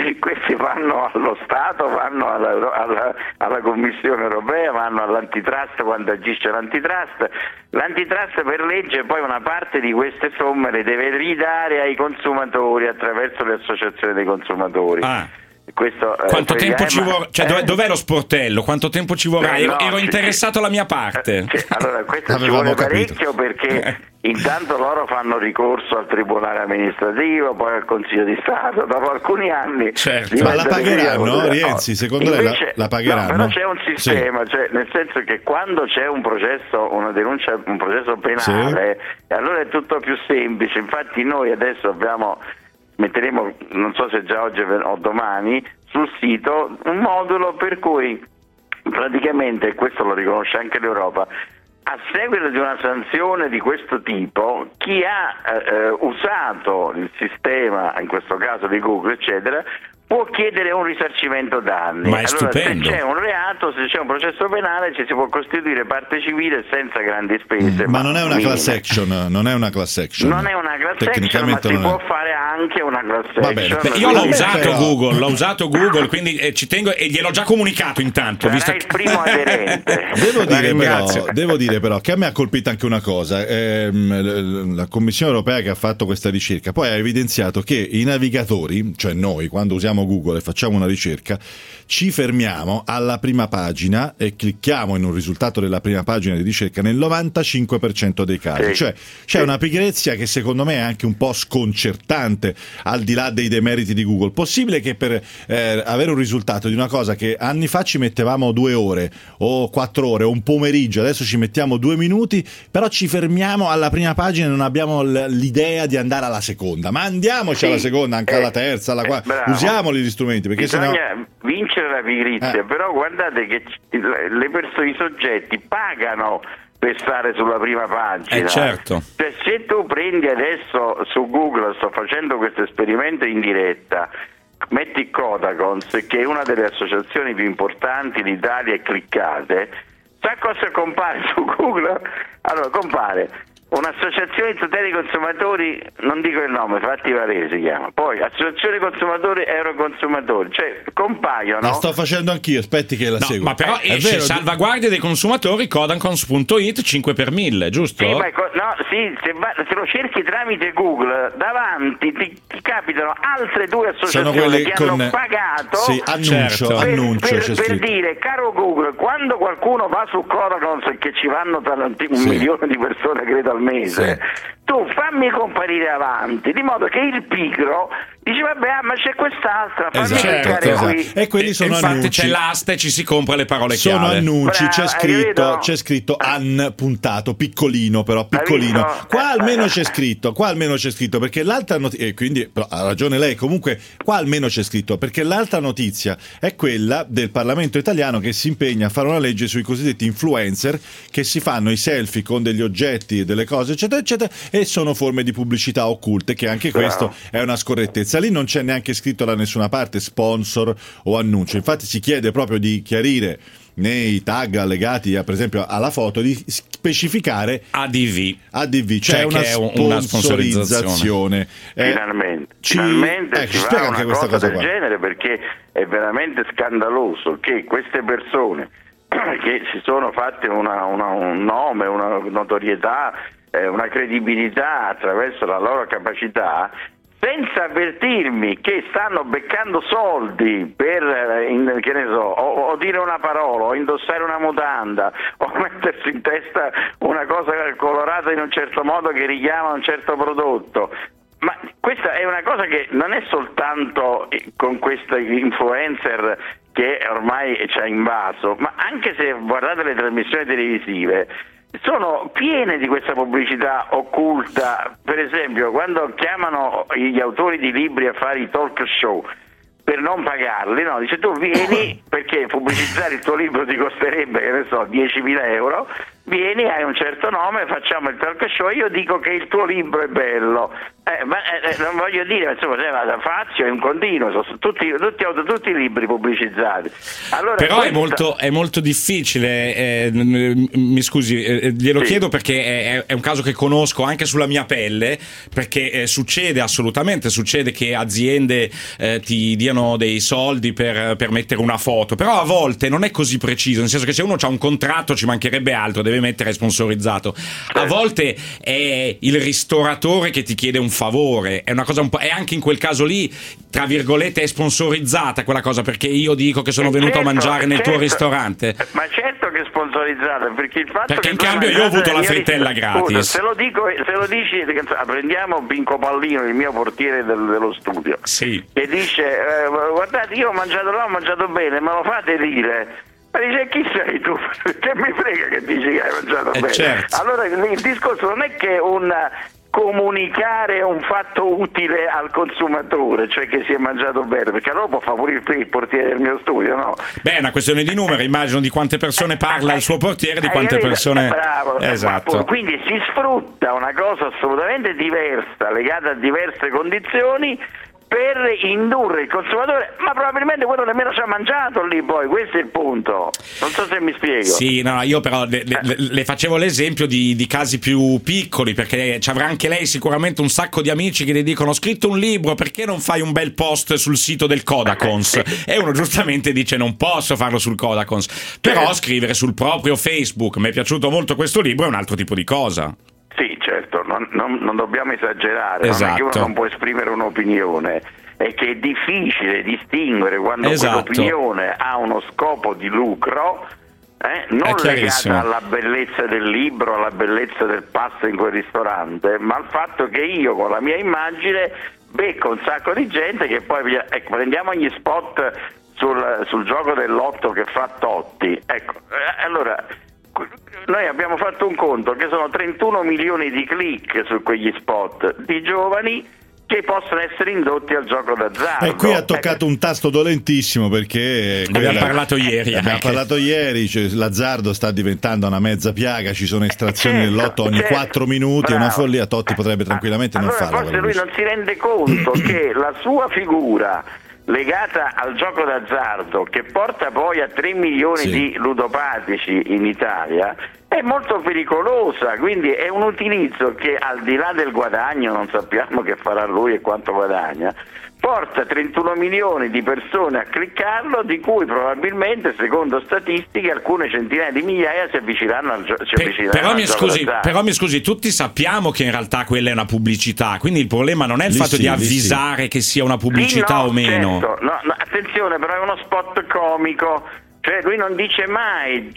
questi vanno allo Stato, vanno alla Commissione europea, vanno all'antitrust quando agisce l'antitrust. L'antitrust per legge poi una parte di queste somme le deve ridare ai consumatori attraverso le associazioni dei consumatori. Questo, quanto tempo ci vorrà? Cioè, dov'è lo sportello? Quanto tempo ci vorrà? Ero interessato alla mia parte. Allora, questo ci vuole parecchio perché intanto loro fanno ricorso al Tribunale amministrativo, poi al Consiglio di Stato, dopo alcuni anni. Certo. Ma la pagheranno, Rienzi? Secondo lei la pagheranno? No, però c'è un sistema, cioè, nel senso che quando c'è un processo, una denuncia, un processo penale, allora è tutto più semplice. Infatti noi adesso metteremo, non so se già oggi o domani, sul sito un modulo per cui praticamente, questo lo riconosce anche l'Europa, a seguito di una sanzione di questo tipo, chi ha usato il sistema, in questo caso di Google eccetera, può chiedere un risarcimento danni. Ma è allora, stupendo. Se c'è un reato, se c'è un processo penale, ci si può costituire parte civile senza grandi spese. Ma non è una class action, non è una class action. Non è una class action, ma si può fare anche una class action. Beh, io l'ho usato Google, quindi ci tengo e gliel'ho già comunicato intanto. Visto il primo aderente. Devo dire però che a me ha colpito anche una cosa. La Commissione europea che ha fatto questa ricerca poi ha evidenziato che i navigatori, cioè noi, quando usiamo Google e facciamo una ricerca, ci fermiamo alla prima pagina e clicchiamo in un risultato della prima pagina di ricerca nel 95% dei casi. Cioè c'è una pigrizia che secondo me è anche un po' sconcertante, al di là dei demeriti di Google. Possibile che per avere un risultato di una cosa che anni fa ci mettevamo 2 ore o 4 ore o un pomeriggio, adesso ci mettiamo 2 minuti, però ci fermiamo alla prima pagina e non abbiamo l'idea di andare alla seconda. Ma andiamoci alla seconda, anche alla terza, alla quarta. Usiamoli gli strumenti, perché bisogna vincere la pigrizia, però guardate che le persone, i soggetti pagano per stare sulla prima pagina. Certo. Cioè, se tu prendi adesso su Google, sto facendo questo esperimento in diretta, metti Codacons, che è una delle associazioni più importanti d'Italia, e cliccate, sa cosa compare su Google? Allora compare un'associazione di tutela dei consumatori, non dico il nome, Fatti Varese si chiama, poi associazione consumatori Euroconsumatori, cioè compaiono. La sto facendo anch'io, aspetti che la seguo. Ma però esce salvaguardia dei consumatori Codacons.it 5 per 1000, giusto? Sì, ma se lo cerchi tramite Google, davanti ti capitano altre 2 associazioni che hanno pagato per dire, caro Google, quando qualcuno va su Codacons, che ci vanno un milione di persone credo al mese, tu fammi comparire avanti, di modo che il pigro dice vabbè, ma c'è quest'altra, fammi cliccare qui. E quelli sono infatti annunci. C'è l'asta e ci si compra le parole chiave. Sono annunci. Brava, c'è scritto an puntato, piccolino, però piccolino. Qua almeno c'è scritto, perché l'altra notizia, e quindi però ha ragione lei, comunque qua almeno c'è scritto, perché l'altra notizia è quella del Parlamento italiano che si impegna a fare una legge sui cosiddetti influencer che si fanno i selfie con degli oggetti e delle cose eccetera eccetera, e sono forme di pubblicità occulte, che anche questo è una scorrettezza. Lì non c'è neanche scritto da nessuna parte sponsor o annuncio, infatti si chiede proprio di chiarire nei tag allegati per esempio alla foto di specificare ADV, cioè una sponsorizzazione. Finalmente si fa una cosa del genere, perché è veramente scandaloso che queste persone che si sono fatte un nome, una notorietà, una credibilità attraverso la loro capacità, senza avvertirmi che stanno beccando soldi per, che ne so, o dire una parola, o indossare una mutanda, o mettersi in testa una cosa colorata in un certo modo che richiama un certo prodotto. Ma questa è una cosa che non è soltanto con questi influencer che ormai ci ha invaso, ma anche se guardate le trasmissioni televisive, sono piene di questa pubblicità occulta. Per esempio, quando chiamano gli autori di libri a fare i talk show per non pagarli, no, dice tu vieni perché pubblicizzare il tuo libro ti costerebbe, che ne so, 10.000 euro, vieni, hai un certo nome, facciamo il talk show, io dico che il tuo libro è bello, non voglio dire, insomma, da Fazio è un continuo, sono tutti i libri pubblicizzati. Allora, però è molto difficile, mi scusi, glielo chiedo perché è un caso che conosco anche sulla mia pelle, perché succede che aziende ti diano dei soldi per mettere una foto, però a volte non è così preciso, nel senso che se uno ha un contratto, ci mancherebbe altro, deve mettere sponsorizzato. A volte è il ristoratore che ti chiede un favore, è una cosa un po', e anche in quel caso lì, tra virgolette, è sponsorizzata quella cosa, perché io dico che sono venuto a mangiare nel tuo ristorante. Ma certo che è sponsorizzata, perché il fatto perché che in cambio io ho avuto la frittella gratis. Se lo dici, prendiamo Pinco Pallino, il mio portiere dello studio, che dice guardate, io ho mangiato là, ho mangiato bene, me lo fate dire? Ma dice, chi sei tu? Che mi frega che dici che hai mangiato bene? Certo. Allora il discorso non è che comunicare un fatto utile al consumatore, cioè che si è mangiato bene, perché allora può favorire il portiere del mio studio, no? Beh, è una questione di numeri, immagino, di quante persone parla il suo portiere, di quante persone... Bravo, esatto. Quindi si sfrutta una cosa assolutamente diversa, legata a diverse condizioni, per indurre il consumatore, ma probabilmente quello nemmeno ci ha mangiato lì, poi questo è il punto, non so se mi spiego. Sì, no, io però le facevo l'esempio di casi più piccoli, perché ci avrà anche lei sicuramente un sacco di amici che le dicono: ho scritto un libro, perché non fai un bel post sul sito del Codacons? E uno giustamente dice: non posso farlo sul Codacons, però scrivere sul proprio Facebook mi è piaciuto molto questo libro è un altro tipo di cosa. Sì, certo, non dobbiamo esagerare, esatto. Non è che uno non può esprimere un'opinione, è che è difficile distinguere quando quell'opinione ha uno scopo di lucro, non legata alla bellezza del libro, alla bellezza del pasto in quel ristorante, ma al fatto che io con la mia immagine becco un sacco di gente che poi, prendiamo gli spot sul gioco del lotto che fa Totti, allora... Noi abbiamo fatto un conto che sono 31 milioni di click su quegli spot di giovani che possono essere indotti al gioco d'azzardo. E qui ha toccato un tasto dolentissimo, perché abbiamo parlato ieri. Cioè, l'azzardo sta diventando una mezza piaga, ci sono estrazioni del lotto ogni 4 minuti, è una follia. Totti potrebbe tranquillamente non farla. Forse lui non si rende conto che la sua figura legata al gioco d'azzardo, che porta poi a 3 milioni di ludopatici in Italia, è molto pericolosa, quindi è un utilizzo che, al di là del guadagno, non sappiamo che farà lui e quanto guadagna, porta 31 milioni di persone a cliccarlo, di cui probabilmente, secondo statistiche, alcune centinaia di migliaia si avvicineranno al gioco. Però mi scusi, tutti sappiamo che in realtà quella è una pubblicità, quindi il problema non è il fatto di avvisare che sia una pubblicità o meno. Certo. No, attenzione, però è uno spot comico. Cioè lui non dice mai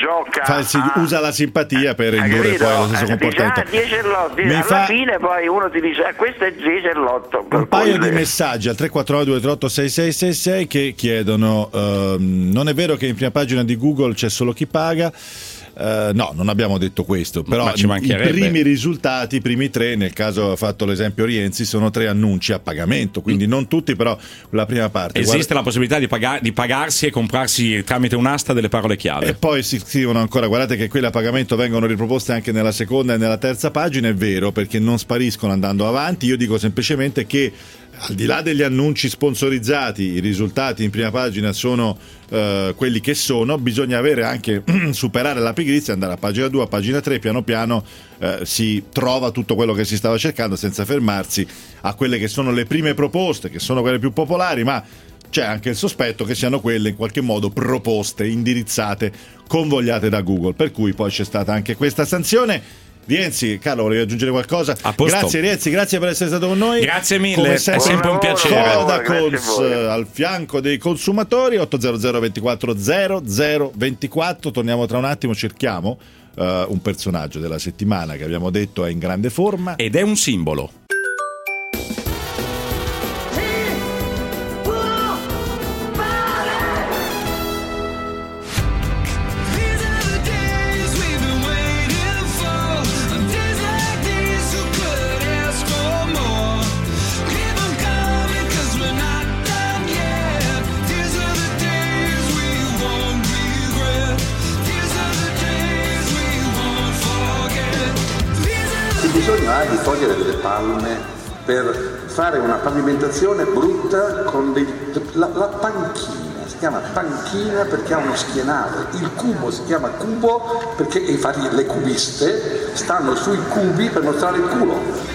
usa la simpatia per indurre poi allo stesso comportamento. 10 Cerlotti, alla fine poi uno ti dice questo è 10 Cerlotto. Un paio di messaggi al 349-238-6666 che chiedono non è vero che in prima pagina di Google c'è solo chi paga? No, non abbiamo detto questo, però i primi risultati, i primi 3, nel caso ha fatto l'esempio Rienzi, sono 3 annunci a pagamento, quindi non tutti, però la prima parte. Esiste la possibilità di pagarsi e comprarsi tramite un'asta delle parole chiave. E poi si scrivono ancora: guardate che quelle a pagamento vengono riproposte anche nella seconda e nella terza pagina. È vero, perché non spariscono andando avanti. Io dico semplicemente che, al di là degli annunci sponsorizzati, i risultati in prima pagina sono quelli che sono. Bisogna avere anche superare la pigrizia, andare a pagina 2, a pagina 3, piano piano si trova tutto quello che si stava cercando, senza fermarsi a quelle che sono le prime proposte, che sono quelle più popolari, ma c'è anche il sospetto che siano quelle in qualche modo proposte, indirizzate, convogliate da Google, per cui poi c'è stata anche questa sanzione. Rienzi, Carlo, volevi aggiungere qualcosa? Grazie Rienzi, grazie per essere stato con noi. Grazie mille, è sempre un piacere. Codacons al fianco dei consumatori. 800 24 00 24. Torniamo tra un attimo, cerchiamo un personaggio della settimana che abbiamo detto è in grande forma ed è un simbolo. raccogliere delle palme per fare una pavimentazione brutta con la panchina. Si chiama panchina perché ha uno schienale, il cubo si chiama cubo perché le cubiste stanno sui cubi per mostrare il culo.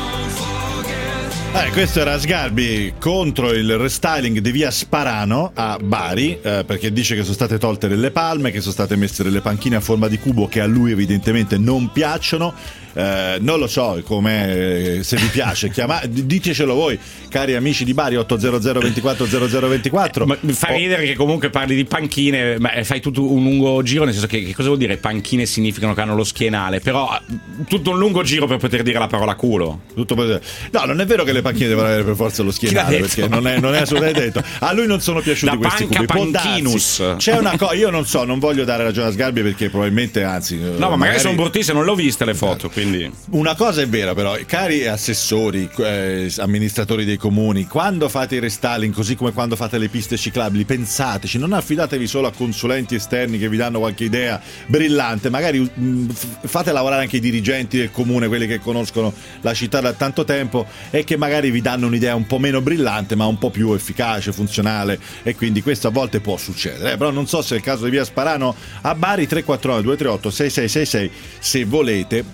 Questo era Sgarbi contro il restyling di via Sparano a Bari, perché dice che sono state tolte delle palme, che sono state messe delle panchine a forma di cubo che a lui evidentemente non piacciono. Non lo so come, se vi piace, ditecelo voi, cari amici di Bari. 800 24 0024. Ma mi fa ridere che comunque parli di panchine, ma fai tutto un lungo giro, nel senso che cosa vuol dire panchine? Significano che hanno lo schienale, però tutto un lungo giro per poter dire la parola culo. No, non è vero che le panchine devono avere per forza lo schienale, perché non è assolutamente detto. A lui non sono piaciuti questi cubi. Panchinus. C'è una cosa, io non so, non voglio dare ragione a Sgarbi perché probabilmente, anzi, no, ma magari sono bruttissime, non le ho viste le foto, quindi. Una cosa è vera, però, cari assessori, amministratori dei comuni, quando fate i restyling, così come quando fate le piste ciclabili, pensateci, non affidatevi solo a consulenti esterni che vi danno qualche idea brillante, magari fate lavorare anche i dirigenti del comune, quelli che conoscono la città da tanto tempo e che magari vi danno un'idea un po' meno brillante ma un po' più efficace, funzionale, e quindi questo a volte può succedere, però non so se è il caso di via Sparano a Bari. 349 238 6666 se volete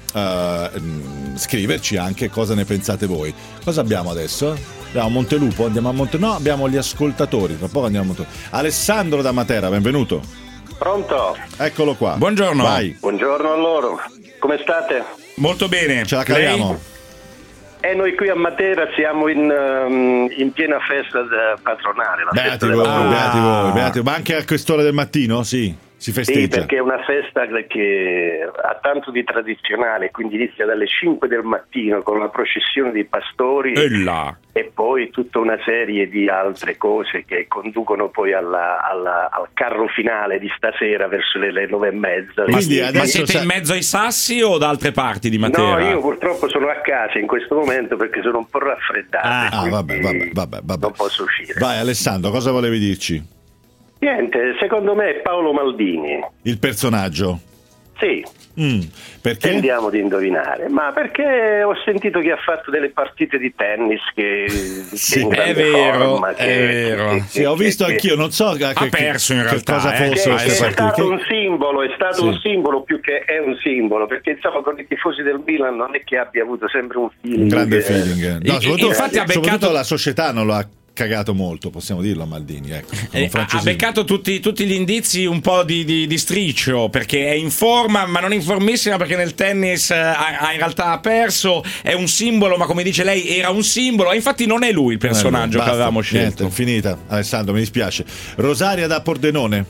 scriverci anche cosa ne pensate voi. Cosa abbiamo adesso? Andiamo a Montelupo? Andiamo a No, abbiamo gli ascoltatori, tra poco andiamo a Montelupo. Alessandro da Matera, benvenuto. Pronto? Eccolo qua. Buongiorno. Vai. Buongiorno a loro. Come state? Molto bene. Ce la caviamo. Noi qui a Matera siamo in piena festa patronale. Beati voi. Ma anche a quest'ora del mattino? Sì. Si festeggia. Sì, perché è una festa che ha tanto di tradizionale, quindi inizia dalle 5 del mattino con la processione dei pastori e poi tutta una serie di altre cose che conducono poi al carro finale di stasera verso le 9:30. Ma siete in mezzo ai sassi o da altre parti di Matera? No, io purtroppo sono a casa in questo momento perché sono un po' raffreddato. Vabbè. Non posso uscire. Vai Alessandro, cosa volevi dirci? Niente, secondo me è Paolo Maldini. Il personaggio? Sì. Perché? Tendiamo di indovinare, ma perché ho sentito che ha fatto delle partite di tennis che sì, è vero. Sì, ho visto anch'io, non so ha perso in realtà, cosa fossero queste partite. È stato un simbolo più che è un simbolo, perché insomma con i tifosi del Milan non è che abbia avuto sempre un feeling. Un grande feeling. No, infatti ha beccato soprattutto la società non lo ha cagato molto, possiamo dirlo a Maldini, ecco. Ha beccato tutti gli indizi un po' di striccio, perché è in forma ma non informissima, perché nel tennis in realtà ha perso, è un simbolo ma come dice lei era un simbolo, e infatti non è lui il personaggio che avevamo scelto. Niente, finita Alessandro, mi dispiace. Rosaria da Pordenone.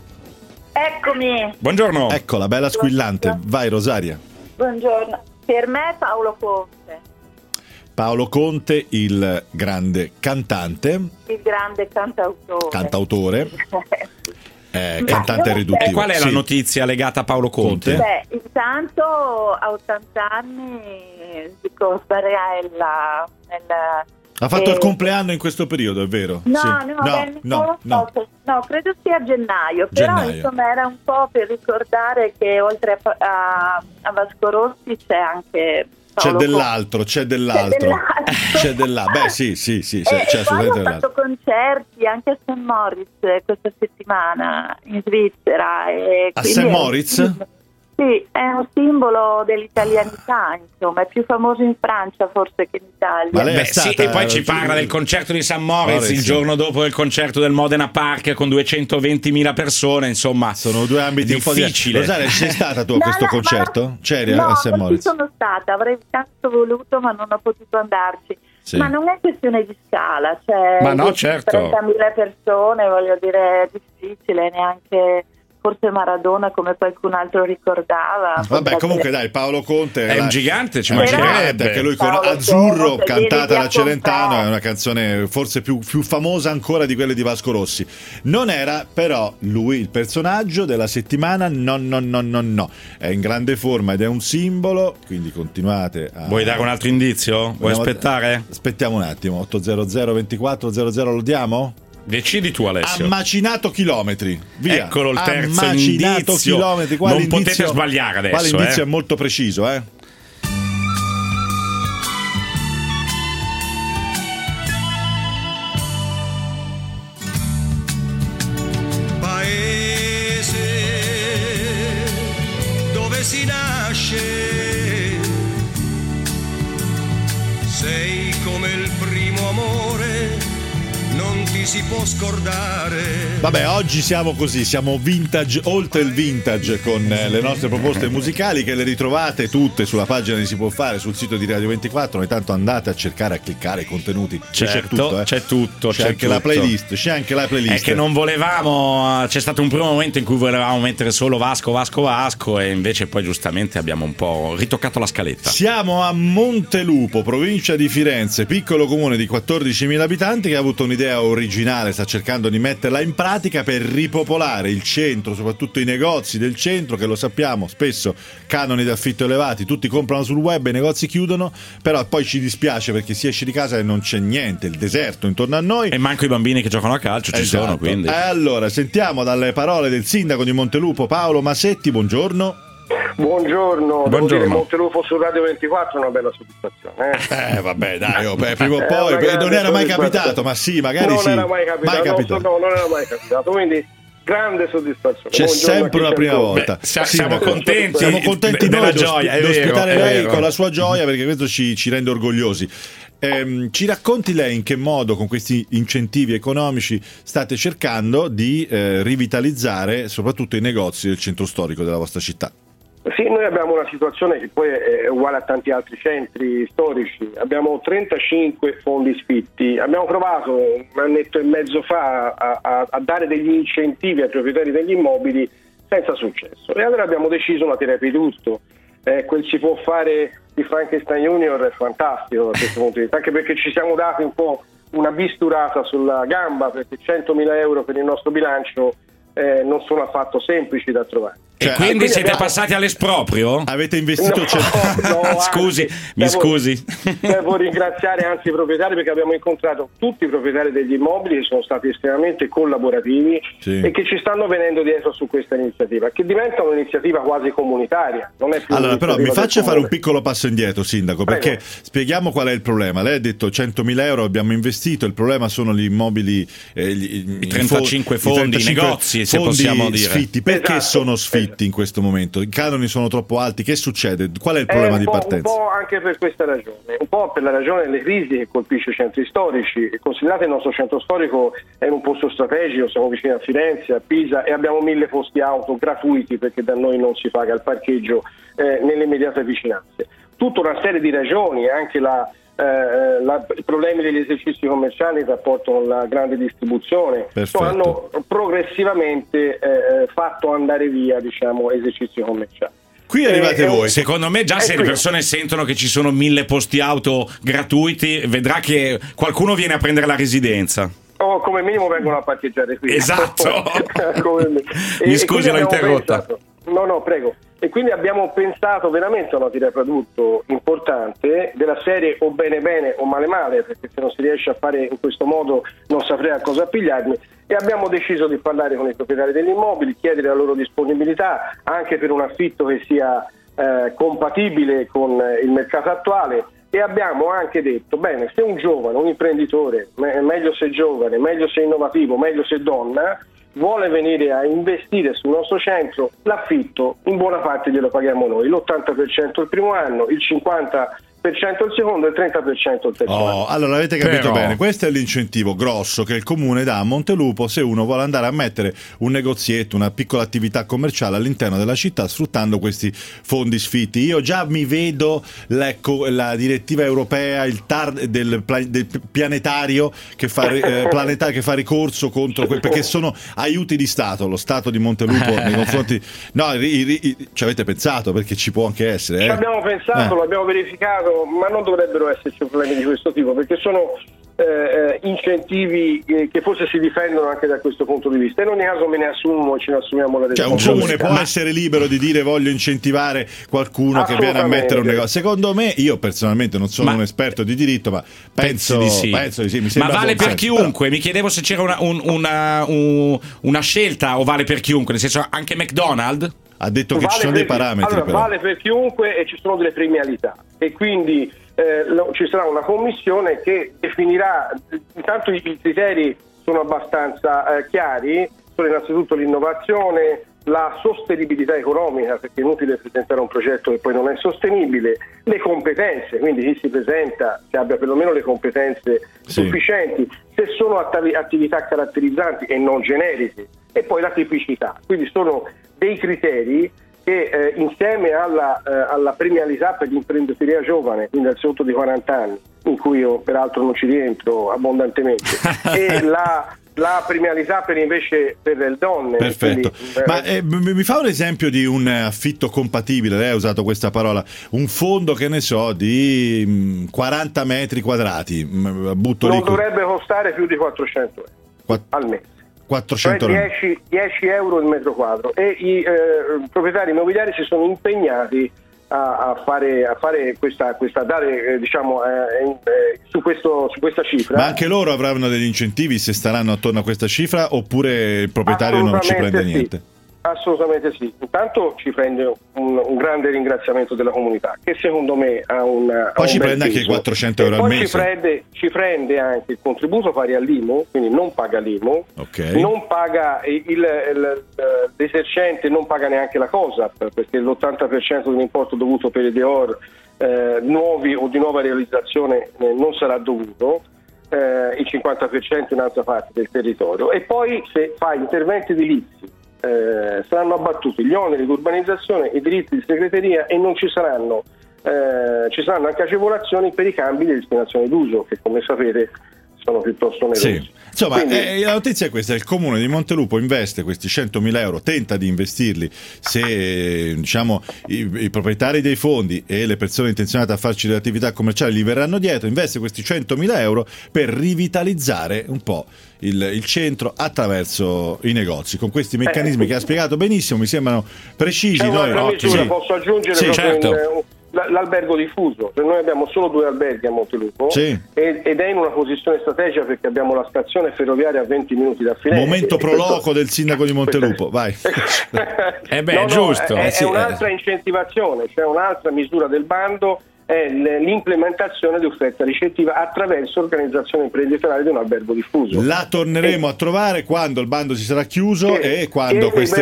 Eccomi. Buongiorno. Eccola, bella squillante. Vai Rosaria. Buongiorno. Per me Paolo Conte. Paolo Conte, il grande cantante. Il grande cantautore. Cantante riduttivo. E qual è la notizia legata a Paolo Conte? Beh, intanto a 80 anni dico Barella ha fatto il compleanno in questo periodo, è vero? No, credo sia a gennaio. Però insomma era un po' per ricordare che oltre a Vasco Rossi c'è anche C'è dell'altro. Beh, sì, c'è assolutamente dell'altro. Ho fatto concerti anche a St. Moritz questa settimana in Svizzera. A St. Moritz? Sì, è un simbolo dell'italianità, insomma, è più famoso in Francia forse che in Italia. E poi ci parla del concerto di St. Moritz il giorno dopo il concerto del Modena Park con 220.000 persone, insomma. Sono due ambiti difficili. Un po' Rosaria, sei stata tu a questo concerto? C'eri a St. Moritz? No, sono stata, avrei tanto voluto ma non ho potuto andarci. Sì. Ma non è questione di scala, ma no, certo. 30.000 persone, voglio dire, è difficile, neanche forse Maradona come qualcun altro ricordava. Vabbè, comunque dai, Paolo Conte è un gigante, ci mancherebbe. Perché lui con Azzurro, cantata da Celentano, è una canzone forse più famosa ancora di quelle di Vasco Rossi. Non era però lui il personaggio della settimana, no. È in grande forma ed è un simbolo, quindi continuate a... Vuoi dare un altro indizio? Vuoi aspettare? Aspettiamo un attimo. 800 24 00 lo diamo? Decidi tu, Alessio. Ha macinato chilometri. Via. Eccolo il terzo indizio. Chilometri. Non potete sbagliare adesso. Quale indizio è molto preciso, sei come il primo amore, non ti si può scordare. Vabbè, oggi siamo così, siamo vintage, oltre il vintage, con le nostre proposte musicali che le ritrovate tutte sulla pagina di Si Può Fare, sul sito di Radio 24. Ogni tanto andate a cercare, a cliccare i contenuti. Certo, c'è tutto. C'è anche la playlist. C'è anche la playlist. È che non volevamo, c'è stato un primo momento in cui volevamo mettere solo Vasco e invece poi giustamente abbiamo un po' ritoccato la scaletta. Siamo a Montelupo, provincia di Firenze, piccolo comune di 14.000 abitanti che ha avuto un'idea originale, sta cercando di metterla in pratica per ripopolare il centro, soprattutto i negozi del centro, che lo sappiamo, spesso canoni d'affitto elevati, tutti comprano sul web, i negozi chiudono, però poi ci dispiace perché si esce di casa e non c'è niente, il deserto intorno a noi. E manco i bambini che giocano a calcio ci sono, quindi. Allora, sentiamo dalle parole del sindaco di Montelupo, Paolo Masetti, buongiorno. Buongiorno, devo dire Montelupo su Radio 24 è una bella soddisfazione. Vabbè, dai, prima o poi non era mai capitato, ma sì, magari non era mai capitato. No, non era mai capitato, quindi grande soddisfazione. C'è sempre la prima volta. Siamo contenti. Siamo contenti della noi gioia, di ospitare lei con la sua gioia, perché questo ci rende orgogliosi. Ci racconti lei in che modo con questi incentivi economici state cercando di rivitalizzare soprattutto i negozi del centro storico della vostra città? Sì, noi abbiamo una situazione che poi è uguale a tanti altri centri storici. Abbiamo 35 fondi sfitti. Abbiamo provato un annetto e mezzo fa a dare degli incentivi ai proprietari degli immobili senza successo. E allora abbiamo deciso una terapia di tutto. Quel Si Può Fare di Frankenstein Junior è fantastico da questo punto di vista, anche perché ci siamo dati un po' una bisturata sulla gamba, perché 100.000 euro per il nostro bilancio non sono affatto semplici da trovare. E quindi siete passati all'esproprio? Avete investito scusi. Devo ringraziare anzi i proprietari, perché abbiamo incontrato tutti i proprietari degli immobili che sono stati estremamente collaborativi e che ci stanno venendo dietro su questa iniziativa, che diventa un'iniziativa quasi comunitaria. Non è più allora, però mi faccia fare un piccolo passo indietro, sindaco, perché spieghiamo qual è il problema. Lei ha detto 100.000 euro abbiamo investito, il problema sono gli immobili, i 35 fondi, i negozi, se possiamo dire. Sfitti. Perché sono sfitti? In questo momento i canoni sono troppo alti, che succede? Qual è il problema di partenza? Un po' anche per questa ragione, un po' per la ragione delle crisi che colpisce i centri storici. Considerate il nostro centro storico è in un posto strategico, siamo vicini a Firenze, a Pisa, e abbiamo 1000 posti auto gratuiti perché da noi non si paga il parcheggio nelle immediate vicinanze. Tutta una serie di ragioni, anche i problemi degli esercizi commerciali in rapporto con la grande distribuzione hanno progressivamente fatto andare via, diciamo, esercizi commerciali. Qui arrivate voi. Secondo me già se le persone sentono che ci sono 1000 posti auto gratuiti, vedrà che qualcuno viene a prendere la residenza. O come minimo vengono a parcheggiare qui. Esatto. Mi scusi, l'ho interrotta. No, prego. E quindi abbiamo pensato veramente a una terapia d'urto importante, della serie o bene o male, perché se non si riesce a fare in questo modo non saprei a cosa appigliarmi, e abbiamo deciso di parlare con i proprietari degli immobili, chiedere la loro disponibilità anche per un affitto che sia compatibile con il mercato attuale. E abbiamo anche detto, bene, se un giovane, un imprenditore, meglio se giovane, meglio se innovativo, meglio se donna, vuole venire a investire sul nostro centro, l'affitto in buona parte glielo paghiamo noi, l'80% il primo anno, il 50% il secondo e il 30% il terzo anno. Allora avete capito bene, questo è l'incentivo grosso che il comune dà a Montelupo se uno vuole andare a mettere un negozietto, una piccola attività commerciale all'interno della città sfruttando questi fondi sfitti. Io già mi vedo la direttiva europea, il TAR del planetario che fa ricorso contro perché sono aiuti di Stato, lo Stato di Montelupo nei confronti. No, ci avete pensato, perché ci può anche essere. Ci abbiamo pensato, lo abbiamo verificato, ma non dovrebbero esserci problemi di questo tipo, perché sono incentivi che forse si difendono anche da questo punto di vista. In ogni caso me ne assumo e ce ne assumiamo la responsabilità. Un comune può essere libero di dire voglio incentivare qualcuno che viene a mettere un negozio. Secondo me, io personalmente non sono un esperto di diritto, ma penso di sì. Mi ma vale per chiunque? Però mi chiedevo se c'era una scelta, o vale per chiunque, nel senso anche McDonald's ha detto che ci sono dei parametri. Allora, vale per chiunque e ci sono delle premialità, e quindi ci sarà una commissione che definirà. Intanto i criteri sono abbastanza chiari, sono innanzitutto l'innovazione, la sostenibilità economica, perché è inutile presentare un progetto che poi non è sostenibile, le competenze, quindi chi si presenta che abbia perlomeno le competenze sufficienti, se sono attività caratterizzanti e non generiche, e poi la tipicità. Quindi sono dei criteri che insieme alla premialità per l'imprenditoria giovane, quindi al sotto di 40 anni, in cui io peraltro non ci rientro abbondantemente, e la premialità per le donne. Perfetto. Ma mi fa un esempio di un affitto compatibile? Lei ha usato questa parola, un fondo, che ne so, di 40 metri quadrati. Non dovrebbe costare più di 400 euro al mese. 400 cioè 10 euro il metro quadro, e i proprietari immobiliari si sono impegnati a fare questa dare su questa cifra. Ma anche loro avranno degli incentivi se staranno attorno a questa cifra, oppure il proprietario non ci prende niente? Assolutamente sì. Intanto ci prende un grande ringraziamento della comunità, che secondo me ha poi ci prende anche 400 euro al mese. Ci prende anche il contributo pari all'IMU, quindi non paga l'IMU, non paga l'esercente, non paga neanche la COSAP, perché l'80% dell'importo dovuto per i DEOR nuovi o di nuova realizzazione non sarà dovuto, il 50% in altra parte del territorio. E poi se fa interventi edilizi saranno abbattuti gli oneri di urbanizzazione, i diritti di segreteria, e non ci saranno anche agevolazioni per i cambi di destinazione d'uso, che come sapete sono piuttosto onerosi. Sì. Insomma, la notizia è questa: il comune di Montelupo investe questi 100.000 euro, tenta di investirli, se diciamo i proprietari dei fondi e le persone intenzionate a farci delle attività commerciali gli verranno dietro, investe questi 100.000 euro per rivitalizzare un po' il centro attraverso i negozi, con questi meccanismi che ha spiegato benissimo, mi sembrano precisi. C'è un'altra misura, posso aggiungere? Certo. L'albergo diffuso, cioè noi abbiamo solo 2 alberghi a Montelupo, ed è in una posizione strategica perché abbiamo la stazione ferroviaria a 20 minuti da Firenze. Momento proloco del sindaco di Montelupo, vai. Giusto. È un'altra incentivazione, cioè un'altra misura del bando, è l'implementazione di offerta ricettiva attraverso organizzazione imprenditoriale di un albergo diffuso. La torneremo a trovare quando il bando si sarà chiuso e quando queste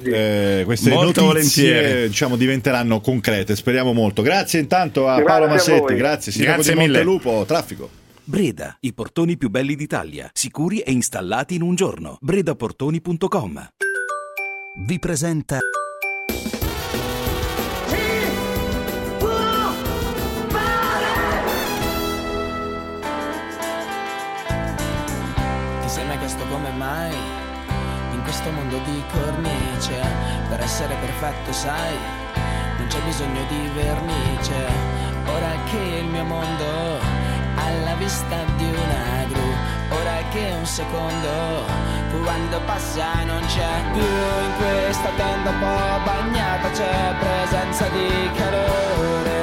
notizie diventeranno concrete, speriamo molto. Grazie intanto a Paolo Massetti, grazie di Montelupo. Traffico. Breda, i portoni più belli d'Italia, sicuri e installati in un giorno. bredaportoni.com vi presenta mondo di cornice, per essere perfetto sai, non c'è bisogno di vernice. Ora che il mio mondo alla vista di una gru, ora che un secondo quando passa non c'è più. In questa tenda un po' bagnata c'è presenza di calore,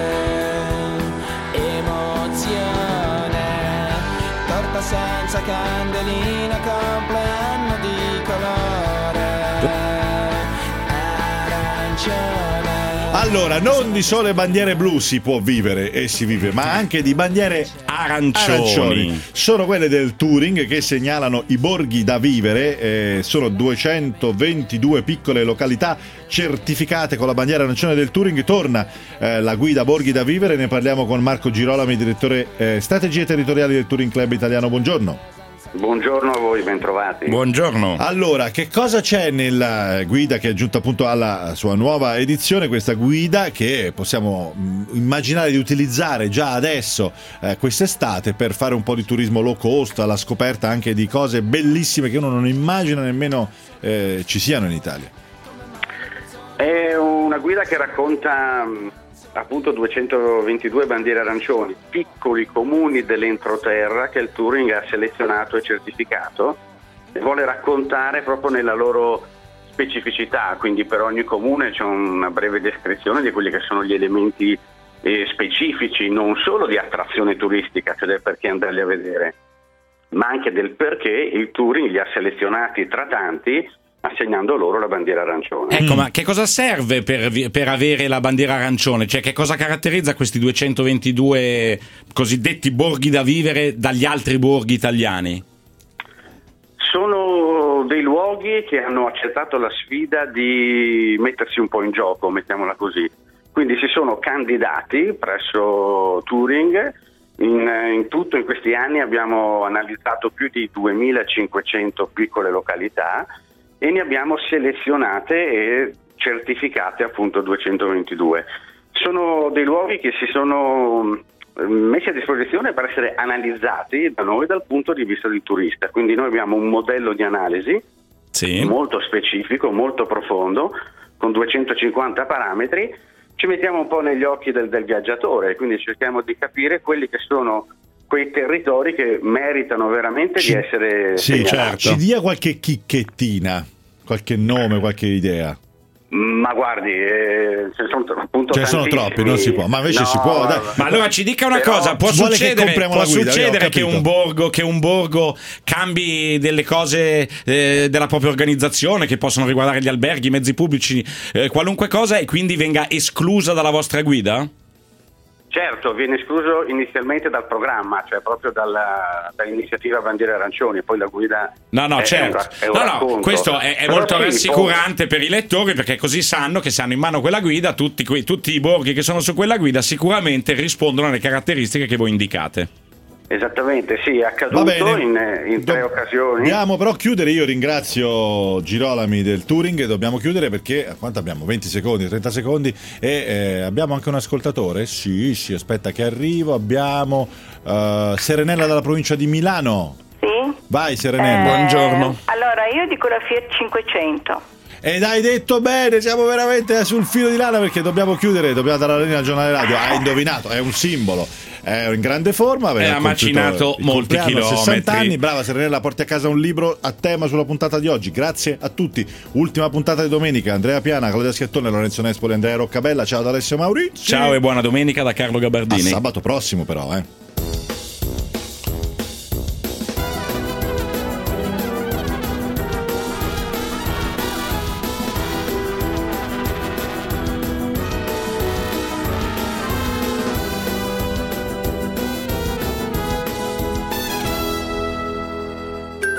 emozione, torta senza candelina, compleanno di colore. Allora, non di sole bandiere blu si può vivere e si vive, ma anche di bandiere arancioni. Sono quelle del Touring che segnalano i borghi da vivere. Sono 222 piccole località certificate con la bandiera arancione del Touring. Torna la guida Borghi da vivere, ne parliamo con Marco Girolami, direttore strategie territoriali del Touring Club Italiano. Buongiorno. Buongiorno a voi, bentrovati. Buongiorno. Allora, che cosa c'è nella guida che è giunta appunto alla sua nuova edizione, questa guida che possiamo immaginare di utilizzare già adesso quest'estate per fare un po' di turismo low cost, alla scoperta anche di cose bellissime che uno non immagina nemmeno ci siano in Italia? È una guida che racconta appunto 222 bandiere arancioni, piccoli comuni dell'entroterra che il Touring ha selezionato e certificato, e vuole raccontare proprio nella loro specificità, quindi per ogni comune c'è una breve descrizione di quelli che sono gli elementi specifici, non solo di attrazione turistica, cioè del perché andarli a vedere, ma anche del perché il Touring li ha selezionati tra tanti, assegnando loro la bandiera arancione. Ecco, ma che cosa serve per avere la bandiera arancione? Cioè, che cosa caratterizza questi 222 cosiddetti borghi da vivere dagli altri borghi italiani? Sono dei luoghi che hanno accettato la sfida di mettersi un po' in gioco, mettiamola così. Quindi si sono candidati presso Touring. In tutto in questi anni abbiamo analizzato più di 2500 piccole località e ne abbiamo selezionate e certificate appunto 222. Sono dei luoghi che si sono messi a disposizione per essere analizzati da noi dal punto di vista del turista. Quindi noi abbiamo un modello di analisi molto specifico, molto profondo, con 250 parametri. Ci mettiamo un po' negli occhi del viaggiatore, quindi cerchiamo di capire quelli che sono quei territori che meritano veramente di essere segnalati. Ci dia qualche chichettina, qualche nome, qualche idea. Ma guardi, ce ne sono troppi, non si può. Ma invece si può. Dai. Ma allora ci dica una cosa: può succedere che un borgo cambi delle cose della propria organizzazione che possono riguardare gli alberghi, i mezzi pubblici, qualunque cosa, e quindi venga esclusa dalla vostra guida? Certo, viene escluso inizialmente dal programma, cioè proprio dall'iniziativa Bandiere Arancioni, poi la guida questo è molto rassicurante per i lettori, perché così sanno che se hanno in mano quella guida, tutti i borghi che sono su quella guida sicuramente rispondono alle caratteristiche che voi indicate. Esattamente, sì, è accaduto in 3 occasioni. Dobbiamo però chiudere, io ringrazio Girolami del Touring, dobbiamo chiudere perché, quanto abbiamo? 20 secondi, 30 secondi e abbiamo anche un ascoltatore, sì, aspetta che arrivo, abbiamo Serenella dalla provincia di Milano. Sì? Vai Serenella. Buongiorno. Allora, io dico la Fiat 500. Ed hai detto bene, siamo veramente sul filo di lana perché dobbiamo chiudere, dobbiamo dare la linea al giornale radio. Hai indovinato, è un simbolo, è in grande forma, ha macinato molti chilometri. 60 anni, brava Serenella, porti a casa un libro a tema sulla puntata di oggi. Grazie a tutti. Ultima puntata di domenica, Andrea Piana, Claudia Schiattone, Lorenzo Nespoli, Andrea Roccabella. Ciao da Alessio Maurizio. Ciao e buona domenica da Carlo Gabardini. A sabato prossimo però,